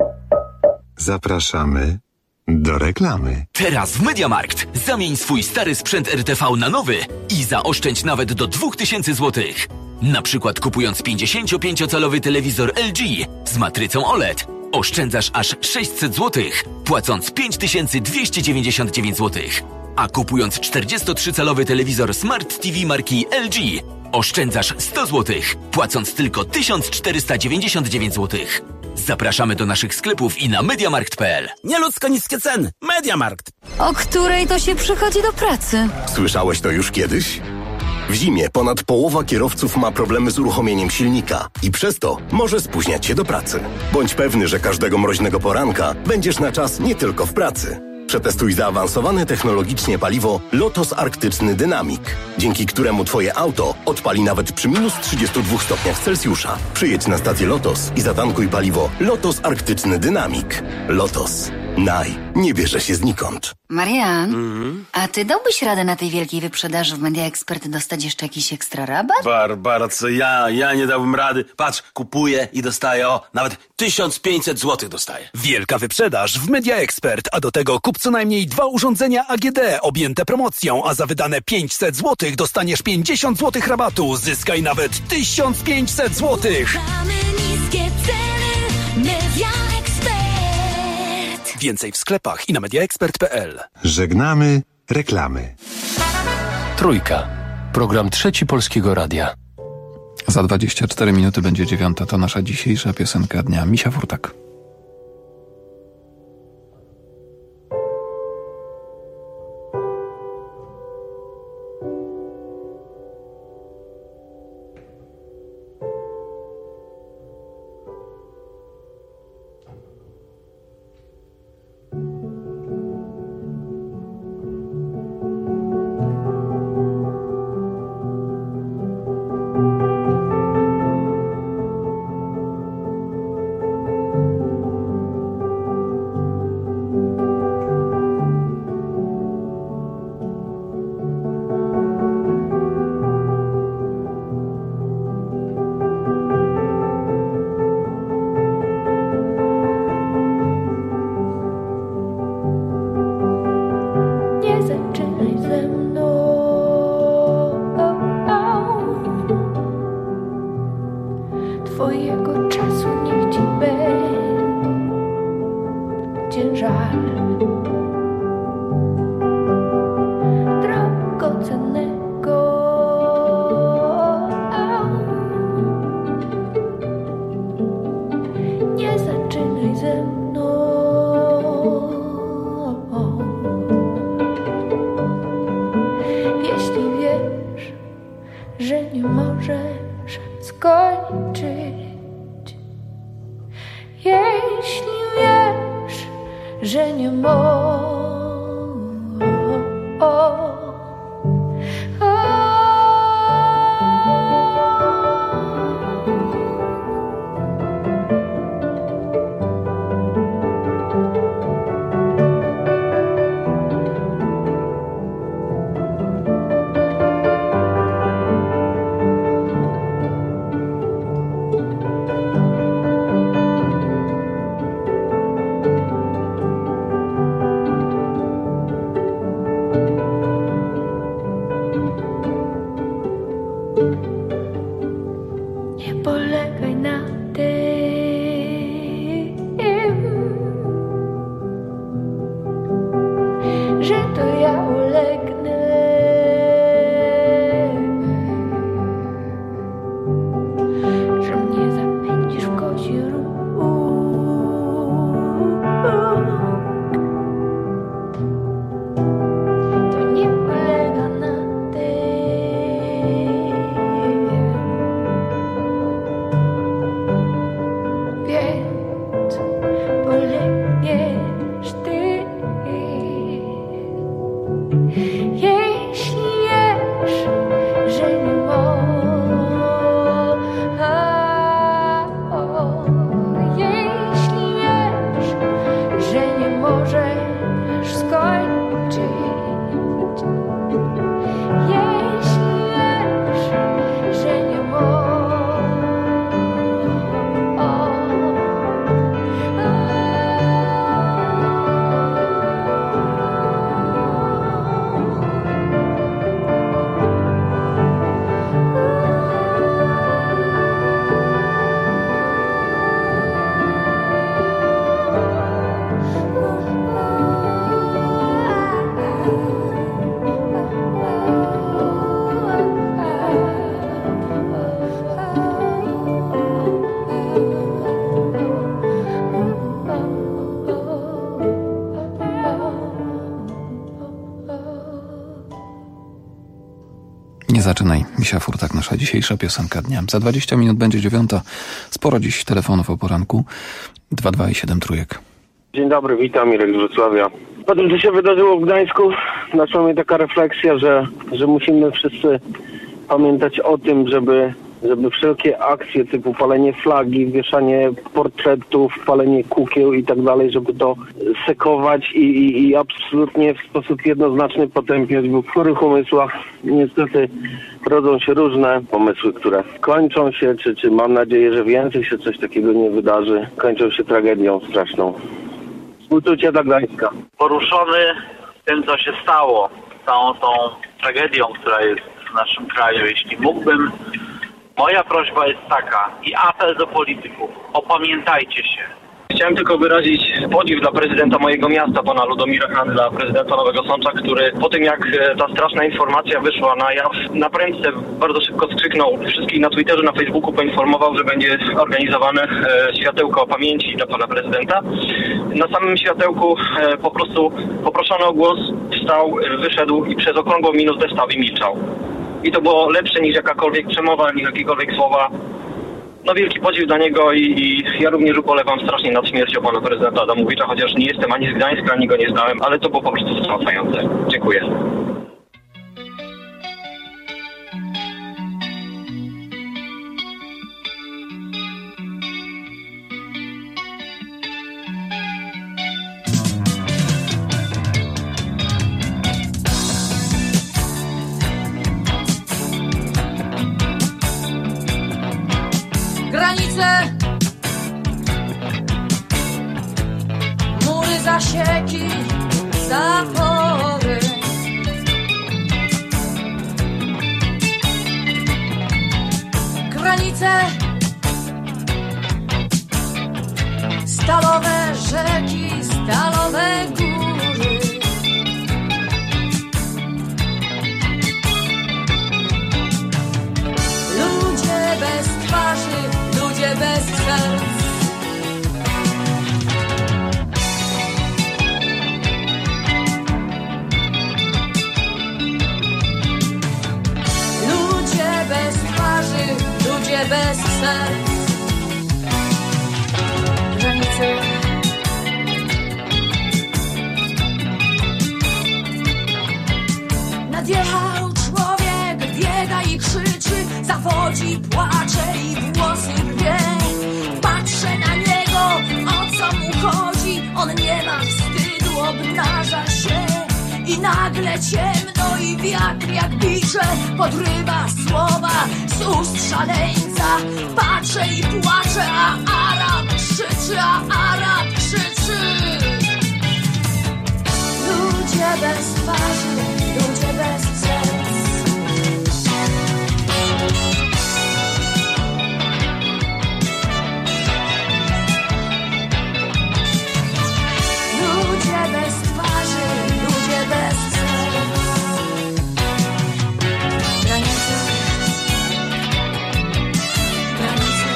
Zapraszamy do reklamy. Teraz w MediaMarkt zamień swój stary sprzęt R T V na nowy i zaoszczędź nawet do dwa tysiące złotych. Na przykład kupując pięćdziesięciopięciocalowy telewizor L G z matrycą O L E D oszczędzasz aż sześćset złotych, płacąc pięć tysięcy dwieście dziewięćdziesiąt dziewięć złotych. A kupując czterdziestotrzycalowy telewizor Smart T V marki L G oszczędzasz sto złotych, płacąc tylko tysiąc czterysta dziewięćdziesiąt dziewięć złotych. Zapraszamy do naszych sklepów i na mediamarkt kropka p l. Nieludzko niskie ceny. MediaMarkt. O której to się przychodzi do pracy? Słyszałeś to już kiedyś? W zimie ponad połowa kierowców ma problemy z uruchomieniem silnika i przez to może spóźniać się do pracy. Bądź pewny, że każdego mroźnego poranka będziesz na czas nie tylko w pracy. Przetestuj zaawansowane technologicznie paliwo Lotos Arktyczny Dynamic, dzięki któremu Twoje auto odpali nawet przy minus trzydziestu dwóch stopniach Celsjusza. Przyjedź na stację Lotos i zatankuj paliwo Lotos Arktyczny Dynamic. Lotos. Naj. Nie bierze się znikąd. Marian, Mm-hmm. a ty dałbyś radę na tej wielkiej wyprzedaży w Media Expert dostać jeszcze jakiś ekstra rabat? Barbara, co ja? Ja nie dałbym rady. Patrz, kupuję i dostaję, o, nawet tysiąc pięćset złotych dostaję. Wielka wyprzedaż w Media Expert, a do tego kup co najmniej dwa urządzenia A G D objęte promocją, a za wydane pięćset złotych dostaniesz pięćdziesiąt złotych rabatu. Zyskaj nawet tysiąc pięćset złotych. Niskie ceny, Media Expert. Więcej w sklepach i na mediaexpert kropka p l. Żegnamy reklamy. Trójka. Program trzeci Polskiego Radia. Za dwadzieścia cztery minuty będzie dziewiąta. To nasza dzisiejsza piosenka dnia. Misia Furtak. Mrocznej. Misia Furtak, nasza dzisiejsza piosenka dnia. Za dwadzieścia minut będzie dziewiąta. Sporo dziś telefonów o poranku. dwa dwa i siedem trójek. Dzień dobry, witam, Mirek z Wrocławia. Po tym, co się wydarzyło w Gdańsku, naszła mnie taka refleksja, że, że musimy wszyscy pamiętać o tym, żeby, żeby wszelkie akcje typu palenie flagi, wieszanie portretów, palenie kukieł i tak dalej, żeby to sekować i, i, i absolutnie w sposób jednoznaczny potępiać, bo w chorych umysłach niestety rodzą się różne pomysły, które kończą się, czy, czy mam nadzieję, że więcej się coś takiego nie wydarzy, kończą się tragedią straszną. Współczucie dla Gdańska. Poruszony tym, co się stało, całą tą tragedią, która jest w naszym kraju. Jeśli mógłbym, moja prośba jest taka i apel do polityków, opamiętajcie się. Chciałem tylko wyrazić podziw dla prezydenta mojego miasta, pana Ludomira Handla, prezydenta Nowego Sącza, który po tym, jak ta straszna informacja wyszła na jaw, na prędce bardzo szybko skrzyknął, wszystkich na Twitterze, na Facebooku poinformował, że będzie organizowane e, światełko pamięci dla pana prezydenta. Na samym światełku e, po prostu poproszony o głos, wstał, wyszedł i przez okrągłą minutę stał i milczał. I to było lepsze niż jakakolwiek przemowa, niż jakiekolwiek słowa. No wielki podziw dla niego i, i ja również ubolewam strasznie nad śmiercią pana prezydenta Adamowicza, chociaż nie jestem ani z Gdańska, ani go nie znałem, ale to było po prostu wstrząsające. Dziękuję. Granice, mury, zasieki, zapory. Granice, stalowe rzeki, stalowe góry. Ludzie bez twarzy, ludzie bez serc. Ludzie bez twarzy, ludzie bez serc. Granice. Nadjechał człowiek, biega i krzyczy, zawodzi, płacze i włosy rwie. Patrzę na niego, o co mu chodzi, on nie ma wstydu, obnaża się. I nagle ciemno i wiatr jak bicze podrywa słowa z ust szaleńca. Patrzę i płaczę, a Arab krzyczy, a Arab krzyczy. Ludzie bez twarzy, ludzie bez serc. Ludzie bez twarzy, ludzie bez serc. Granice, granice.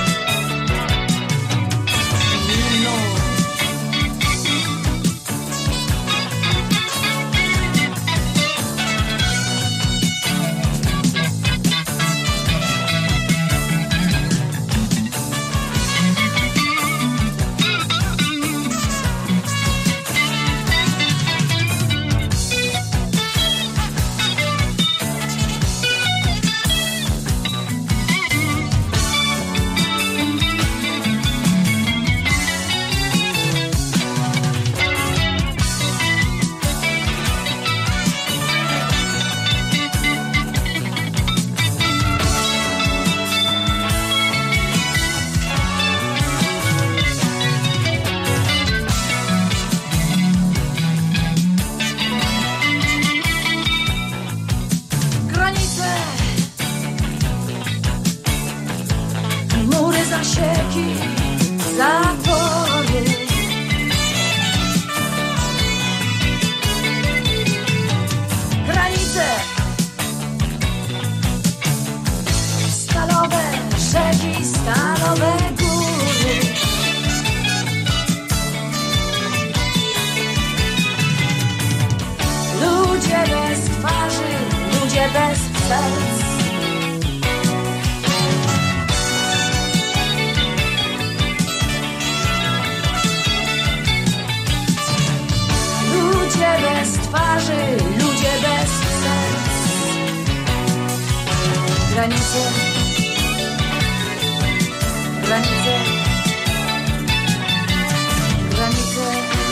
Zimno. Mury, zasieki, zapory. Granice, stalowe rzeki, stalowe góry. Ludzie bez twarzy, ludzie bez serc. Granice, granice, granice.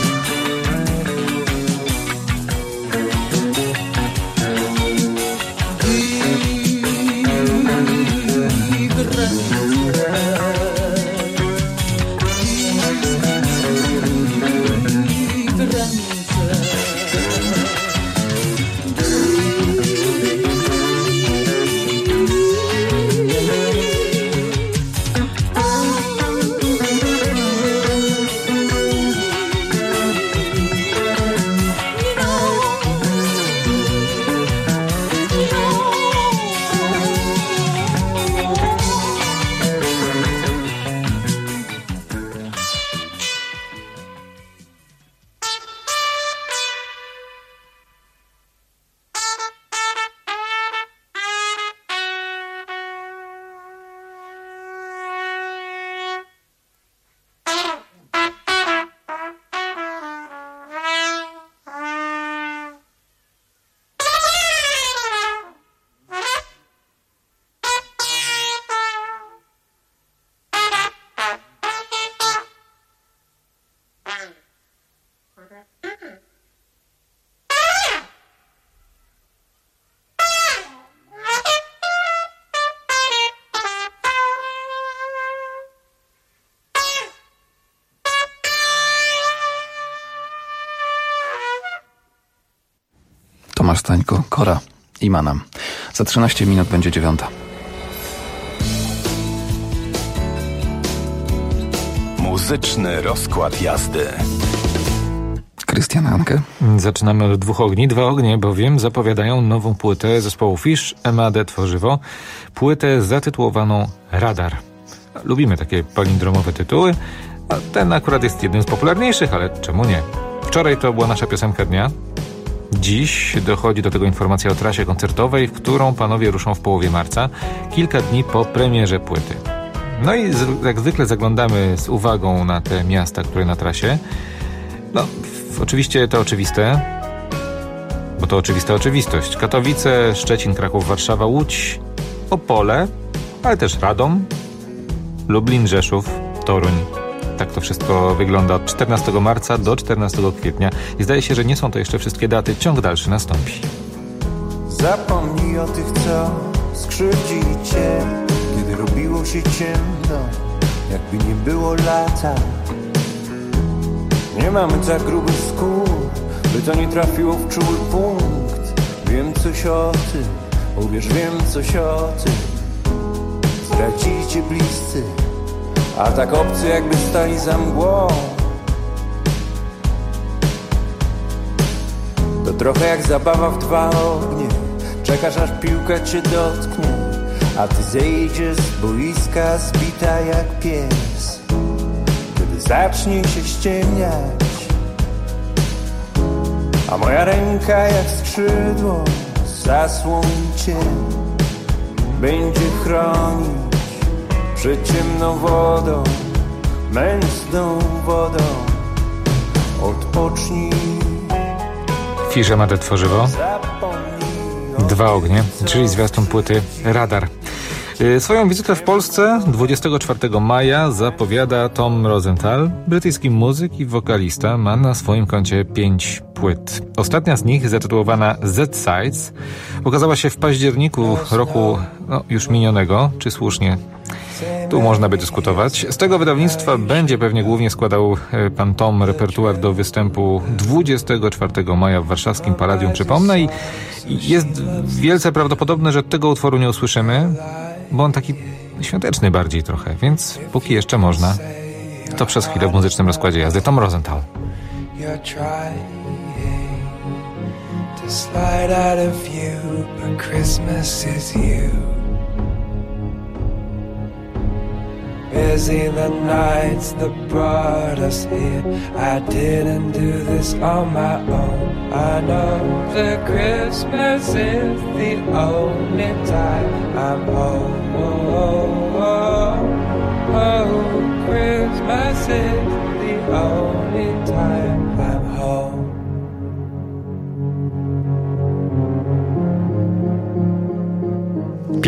Tomasz Stańko, Kora i Manam. Za trzynaście minut będzie dziewiąta. Muzyczny rozkład jazdy. Krystian Hanke. Zaczynamy od dwóch ogni. Dwa ognie bowiem zapowiadają nową płytę zespołu Fish, M A D Tworzywo. Płytę zatytułowaną Radar. Lubimy takie palindromowe tytuły, a ten akurat jest jednym z popularniejszych, ale czemu nie? Wczoraj to była nasza piosenka dnia. Dziś dochodzi do tego informacja o trasie koncertowej, w którą panowie ruszą w połowie marca, kilka dni po premierze płyty. No i z, jak zwykle zaglądamy z uwagą na te miasta, które na trasie. No, w, oczywiście to oczywiste, bo to oczywista oczywistość. Katowice, Szczecin, Kraków, Warszawa, Łódź, Opole, ale też Radom, Lublin, Rzeszów, Toruń. Tak to wszystko wygląda od czternastego marca do czternastego kwietnia i zdaje się, że nie są to jeszcze wszystkie daty. Ciąg dalszy nastąpi. Zapomnij o tych, co skrzywdzili cię, kiedy robiło się ciemno, jakby nie było lata. Nie mamy tak grubych skór, by to nie trafiło w czuły punkt. Wiem coś o tym, uwierz, wiem coś o tym. Zdradzili cię bliscy, a tak obcy jakby stali za mgłą. To trochę jak zabawa w dwa ognie. Czekasz aż piłka cię dotknie, a ty zejdziesz z boiska zbita jak pies. Kiedy zacznie się ściemniać, a moja ręka jak skrzydło zasłoni cię, będzie chronić przed ciemną wodą, mętną wodą. Odpocznij. Fish, M A D Tworzywo. Dwa ognie, czyli zwiastun płyty Radar. Swoją wizytę w Polsce dwudziestego czwartego maja zapowiada Tom Rosenthal. Brytyjski muzyk i wokalista ma na swoim koncie pięć płyt. Ostatnia z nich, zatytułowana Z-Sides, ukazała się w październiku roku no, już minionego. Czy słusznie? Tu można by dyskutować. Z tego wydawnictwa będzie pewnie głównie składał pan Tom repertuar do występu dwudziestego czwartego maja w warszawskim Palladium, przypomnę, i jest wielce prawdopodobne, że tego utworu nie usłyszymy, bo on taki świąteczny bardziej trochę, więc póki jeszcze można, to przez chwilę w muzycznym rozkładzie jazdy Tom Rosenthal. Busy the nights that brought us here. I didn't do this on my own. I know that Christmas is the only time I'm home. Oh, oh, oh, oh. Christmas is the only time I'm home.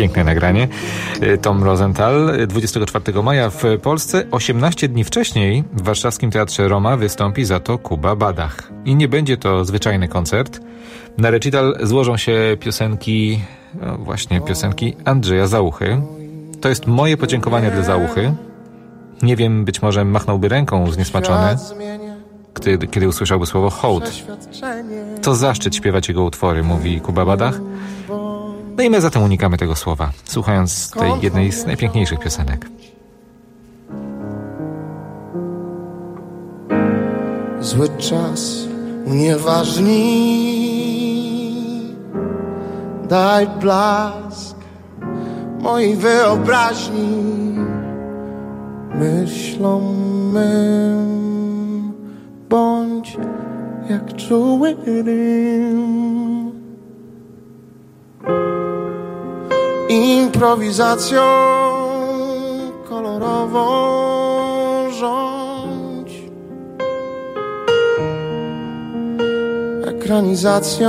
Piękne nagranie. Tom Rosenthal. dwudziestego czwartego maja w Polsce. osiemnaście dni wcześniej w warszawskim Teatrze Roma wystąpi za to Kuba Badach. I nie będzie to zwyczajny koncert. Na recital złożą się piosenki, no właśnie piosenki Andrzeja Załuchy. To jest moje podziękowanie dla Załuchy. Nie wiem, być może machnąłby ręką zniesmaczony, kiedy, kiedy usłyszałby słowo hołd. To zaszczyt śpiewać jego utwory, mówi Kuba Badach. No i my zatem unikamy tego słowa, słuchając tej jednej z najpiękniejszych piosenek. Zły czas unieważni, daj blask mojej wyobraźni myślom mym, bądź jak czuły rym. Improwizacją kolorową rządź, ekranizacją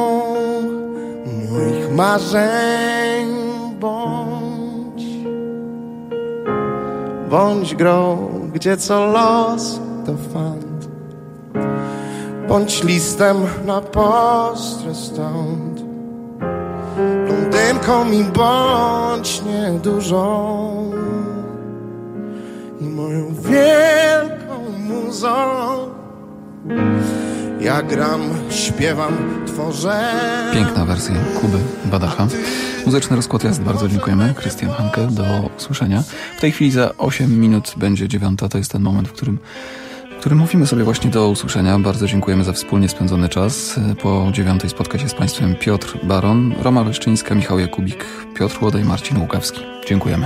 moich marzeń bądź. Bądź grą, gdzie co los to fant, bądź listem na postrę stąd. Blondynką mi bądź niedużą i moją wielką muzą. Ja gram, śpiewam, tworzę. Piękna wersja Kuby Badacha. Muzyczny rozkład jazdy, bardzo dziękujemy. Krystian Hanke, do usłyszenia. W tej chwili za osiem minut będzie dziewiąta. To jest ten moment, w którym w którym mówimy sobie właśnie do usłyszenia. Bardzo dziękujemy za wspólnie spędzony czas. Po dziewiątej spotka się z Państwem Piotr Baron, Roma Leszczyńska, Michał Jakubik, Piotr Łoda i Marcin Łukawski. Dziękujemy.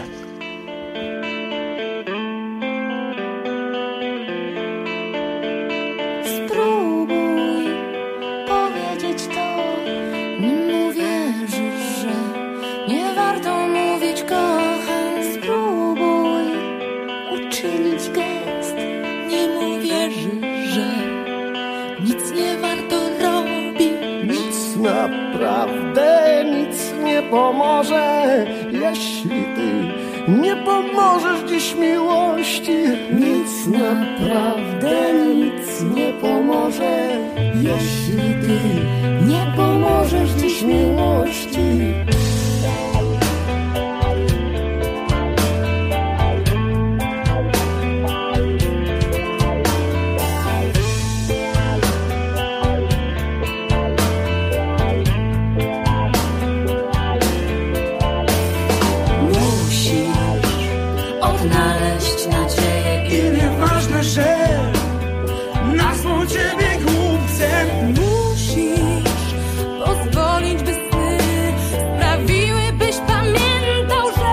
Spróbuj powiedzieć to, nim uwierzysz, że nie warto mówić kocham. Spróbuj uczynić gest, nim uwierzysz, że nic nie warto robić. Nic naprawdę, nic nie pomoże, jeśli ty nie pomożesz dziś miłości. Nic naprawdę, nic nie pomoże, jeśli ty nie pomożesz dziś miłości. Odnaleźć nadzieję I nieważne, że nazwą ciebie głupcem. musisz pozwolić, by sny sprawiły, byś pamiętał, że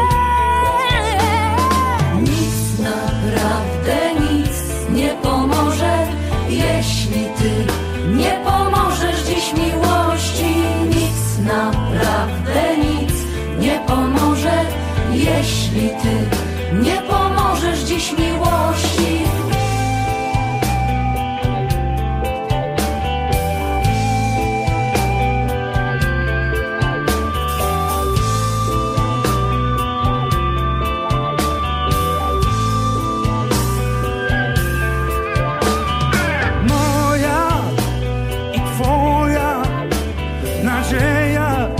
nic naprawdę, nic nie pomoże, jeśli ty nie pomożesz dziś miłości. Nic naprawdę, nic nie pomoże, jeśli ty nie pomożesz dziś miłości. Moja i twoja nadzieja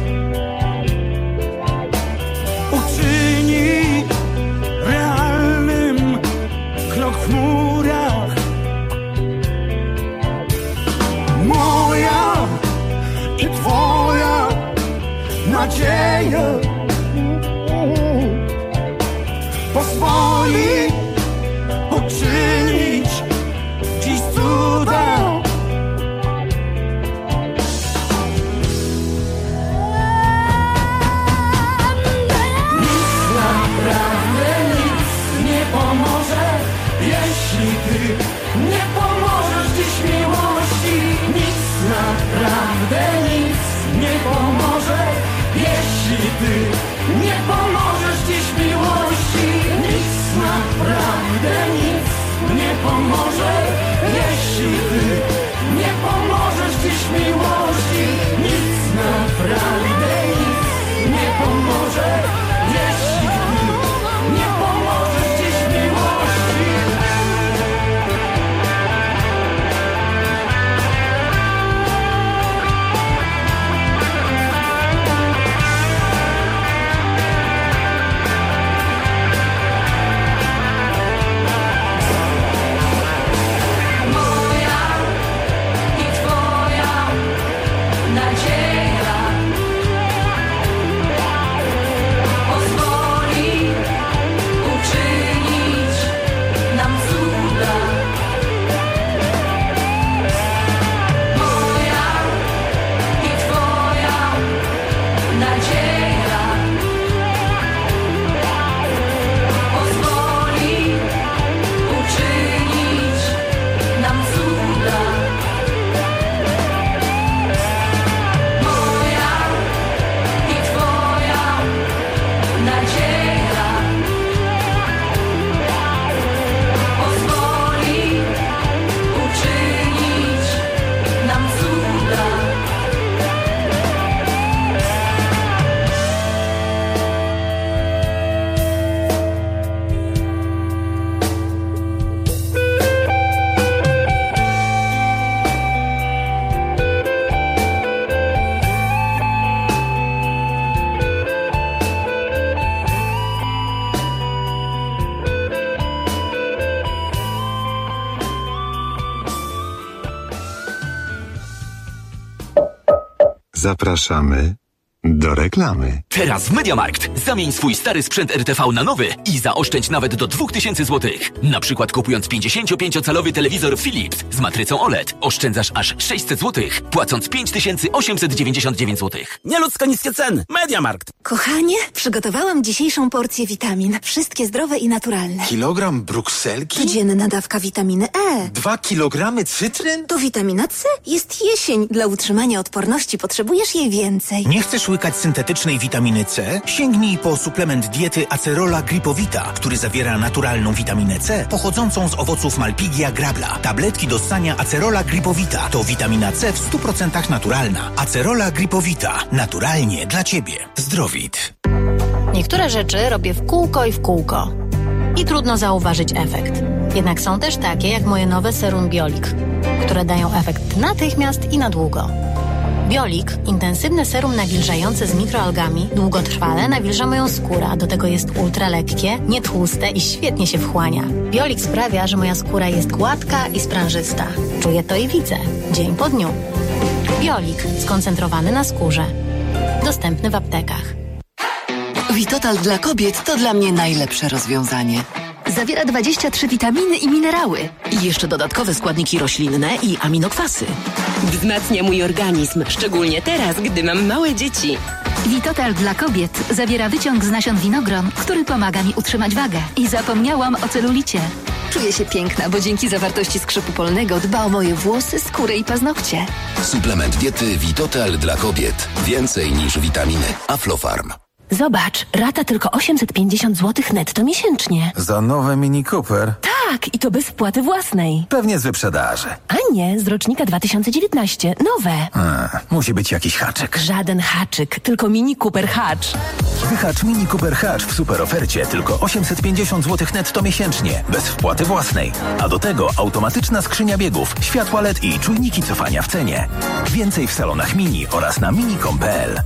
uczyni realnym krok w murach. Moja i twoja nadzieja pozwoli uczynić dziś cuda. Nic naprawdę, nic nie pomoże, jeśli ty nie pomożesz dziś miłości. Nic naprawdę, nic nie pomoże, jeśli ty nie pomożesz dziś miłości. Nic naprawdę, nic nie pomoże, jeśli ty nie pomożesz dziś miłości. Nic naprawdę, nic nie pomoże. pomoże, jeśli ty nie pomożesz dziś miłości. Moja i twoja nadzieja pozwoli uczynić nam cuda. Moja i twoja nadzieja pozwoli uczynić nam cuda. Moja i twoja nadzieja pozwoli uczynić nam cuda. Zapraszamy do reklamy. Teraz w MediaMarkt. Zamień swój stary sprzęt R T V na nowy i zaoszczędź nawet do dwa tysiące złotych. Na przykład kupując pięćdziesięciopięciocalowy telewizor Philips z matrycą O L E D oszczędzasz aż sześćset złotych, płacąc pięć tysięcy osiemset dziewięćdziesiąt dziewięć złotych. Nieludzko niskie ceny. MediaMarkt. Kochanie, przygotowałam dzisiejszą porcję witamin. Wszystkie zdrowe i naturalne. Kilogram brukselki? Codzienna dawka witaminy E. Dwa kilogramy cytryn? To witamina C. Jest jesień. Dla utrzymania odporności potrzebujesz jej więcej. Nie chcesz łykać syntetycznej witaminy C? Sięgnij po suplement diety Acerola Gripowita, który zawiera naturalną witaminę C pochodzącą z owoców Malpighia grabla. Tabletki do ssania Acerola Gripowita to witamina C w stu procentach naturalna. Acerola Gripowita. Naturalnie dla Ciebie. Zdrowit. Niektóre rzeczy robię w kółko i w kółko. I trudno zauważyć efekt. Jednak są też takie jak moje nowe serum Biolik, które dają efekt natychmiast i na długo. Biolik, intensywne serum nawilżające z mikroalgami, długotrwale nawilża moją skórę, a do tego jest ultralekkie, nietłuste i świetnie się wchłania. Biolik sprawia, że moja skóra jest gładka i sprężysta. Czuję to i widzę, dzień po dniu. Biolik, skoncentrowany na skórze. Dostępny w aptekach. Vitotal dla kobiet to dla mnie najlepsze rozwiązanie. Zawiera dwadzieścia trzy witaminy i minerały. I jeszcze dodatkowe składniki roślinne i aminokwasy. Wzmacnia mój organizm, szczególnie teraz, gdy mam małe dzieci. Vitotal dla kobiet zawiera wyciąg z nasion winogron, który pomaga mi utrzymać wagę. I zapomniałam o celulicie. Czuję się piękna, bo dzięki zawartości skrzypu polnego dba o moje włosy, skórę i paznokcie. Suplement diety Vitotal dla kobiet. Więcej niż witaminy. Aflofarm. Zobacz, rata tylko osiemset pięćdziesiąt złotych netto miesięcznie. Za nowe Mini Cooper? Tak, i to bez wpłaty własnej. Pewnie z wyprzedaży. A nie, z rocznika dwa tysiące dziewiętnaście. Nowe. A, musi być jakiś haczyk. Żaden haczyk, tylko Mini Cooper Hatch. Wyhacz Mini Cooper Hatch w super ofercie tylko osiemset pięćdziesiąt złotych netto miesięcznie, bez wpłaty własnej. A do tego automatyczna skrzynia biegów, światła L E D i czujniki cofania w cenie. Więcej w salonach Mini oraz na mini kropka com kropka p l.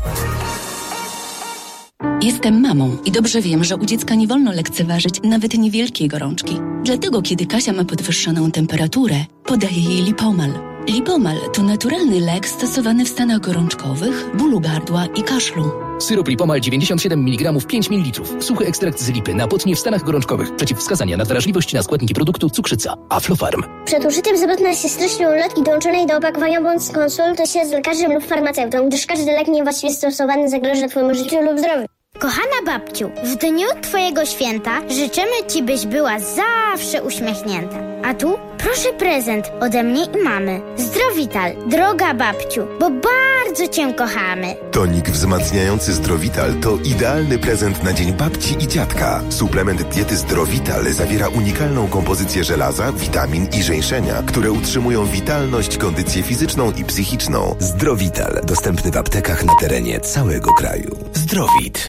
Jestem mamą i dobrze wiem, że u dziecka nie wolno lekceważyć nawet niewielkiej gorączki. Dlatego, kiedy Kasia ma podwyższoną temperaturę, podaję jej Lipomal. Lipomal to naturalny lek stosowany w stanach gorączkowych, bólu gardła i kaszlu. Syrop Lipomal dziewięćdziesiąt siedem miligramów pięć mililitrów. Suchy ekstrakt z lipy na potnie w stanach gorączkowych. Przeciwwskazania na wrażliwość na składniki produktu cukrzyca. Aflofarm. Przed użyciem zapewne się treścią ulotki dołączonej do opakowania bądź skonsultuj się z lekarzem lub farmaceutą, gdyż każdy lek niewłaściwie stosowany zagraża Twojemu życiu lub zdrowiu. Kochana babciu, w dniu Twojego święta życzymy Ci, byś była zawsze uśmiechnięta. A tu proszę prezent ode mnie i mamy. Zdrowital, droga babciu, bo bardzo Cię kochamy. Tonik wzmacniający Zdrowital to idealny prezent na dzień babci i dziadka. Suplement diety Zdrowital zawiera unikalną kompozycję żelaza, witamin i żeńszenia, które utrzymują witalność, kondycję fizyczną i psychiczną. Zdrowital, dostępny w aptekach na terenie całego kraju. Zdrowit.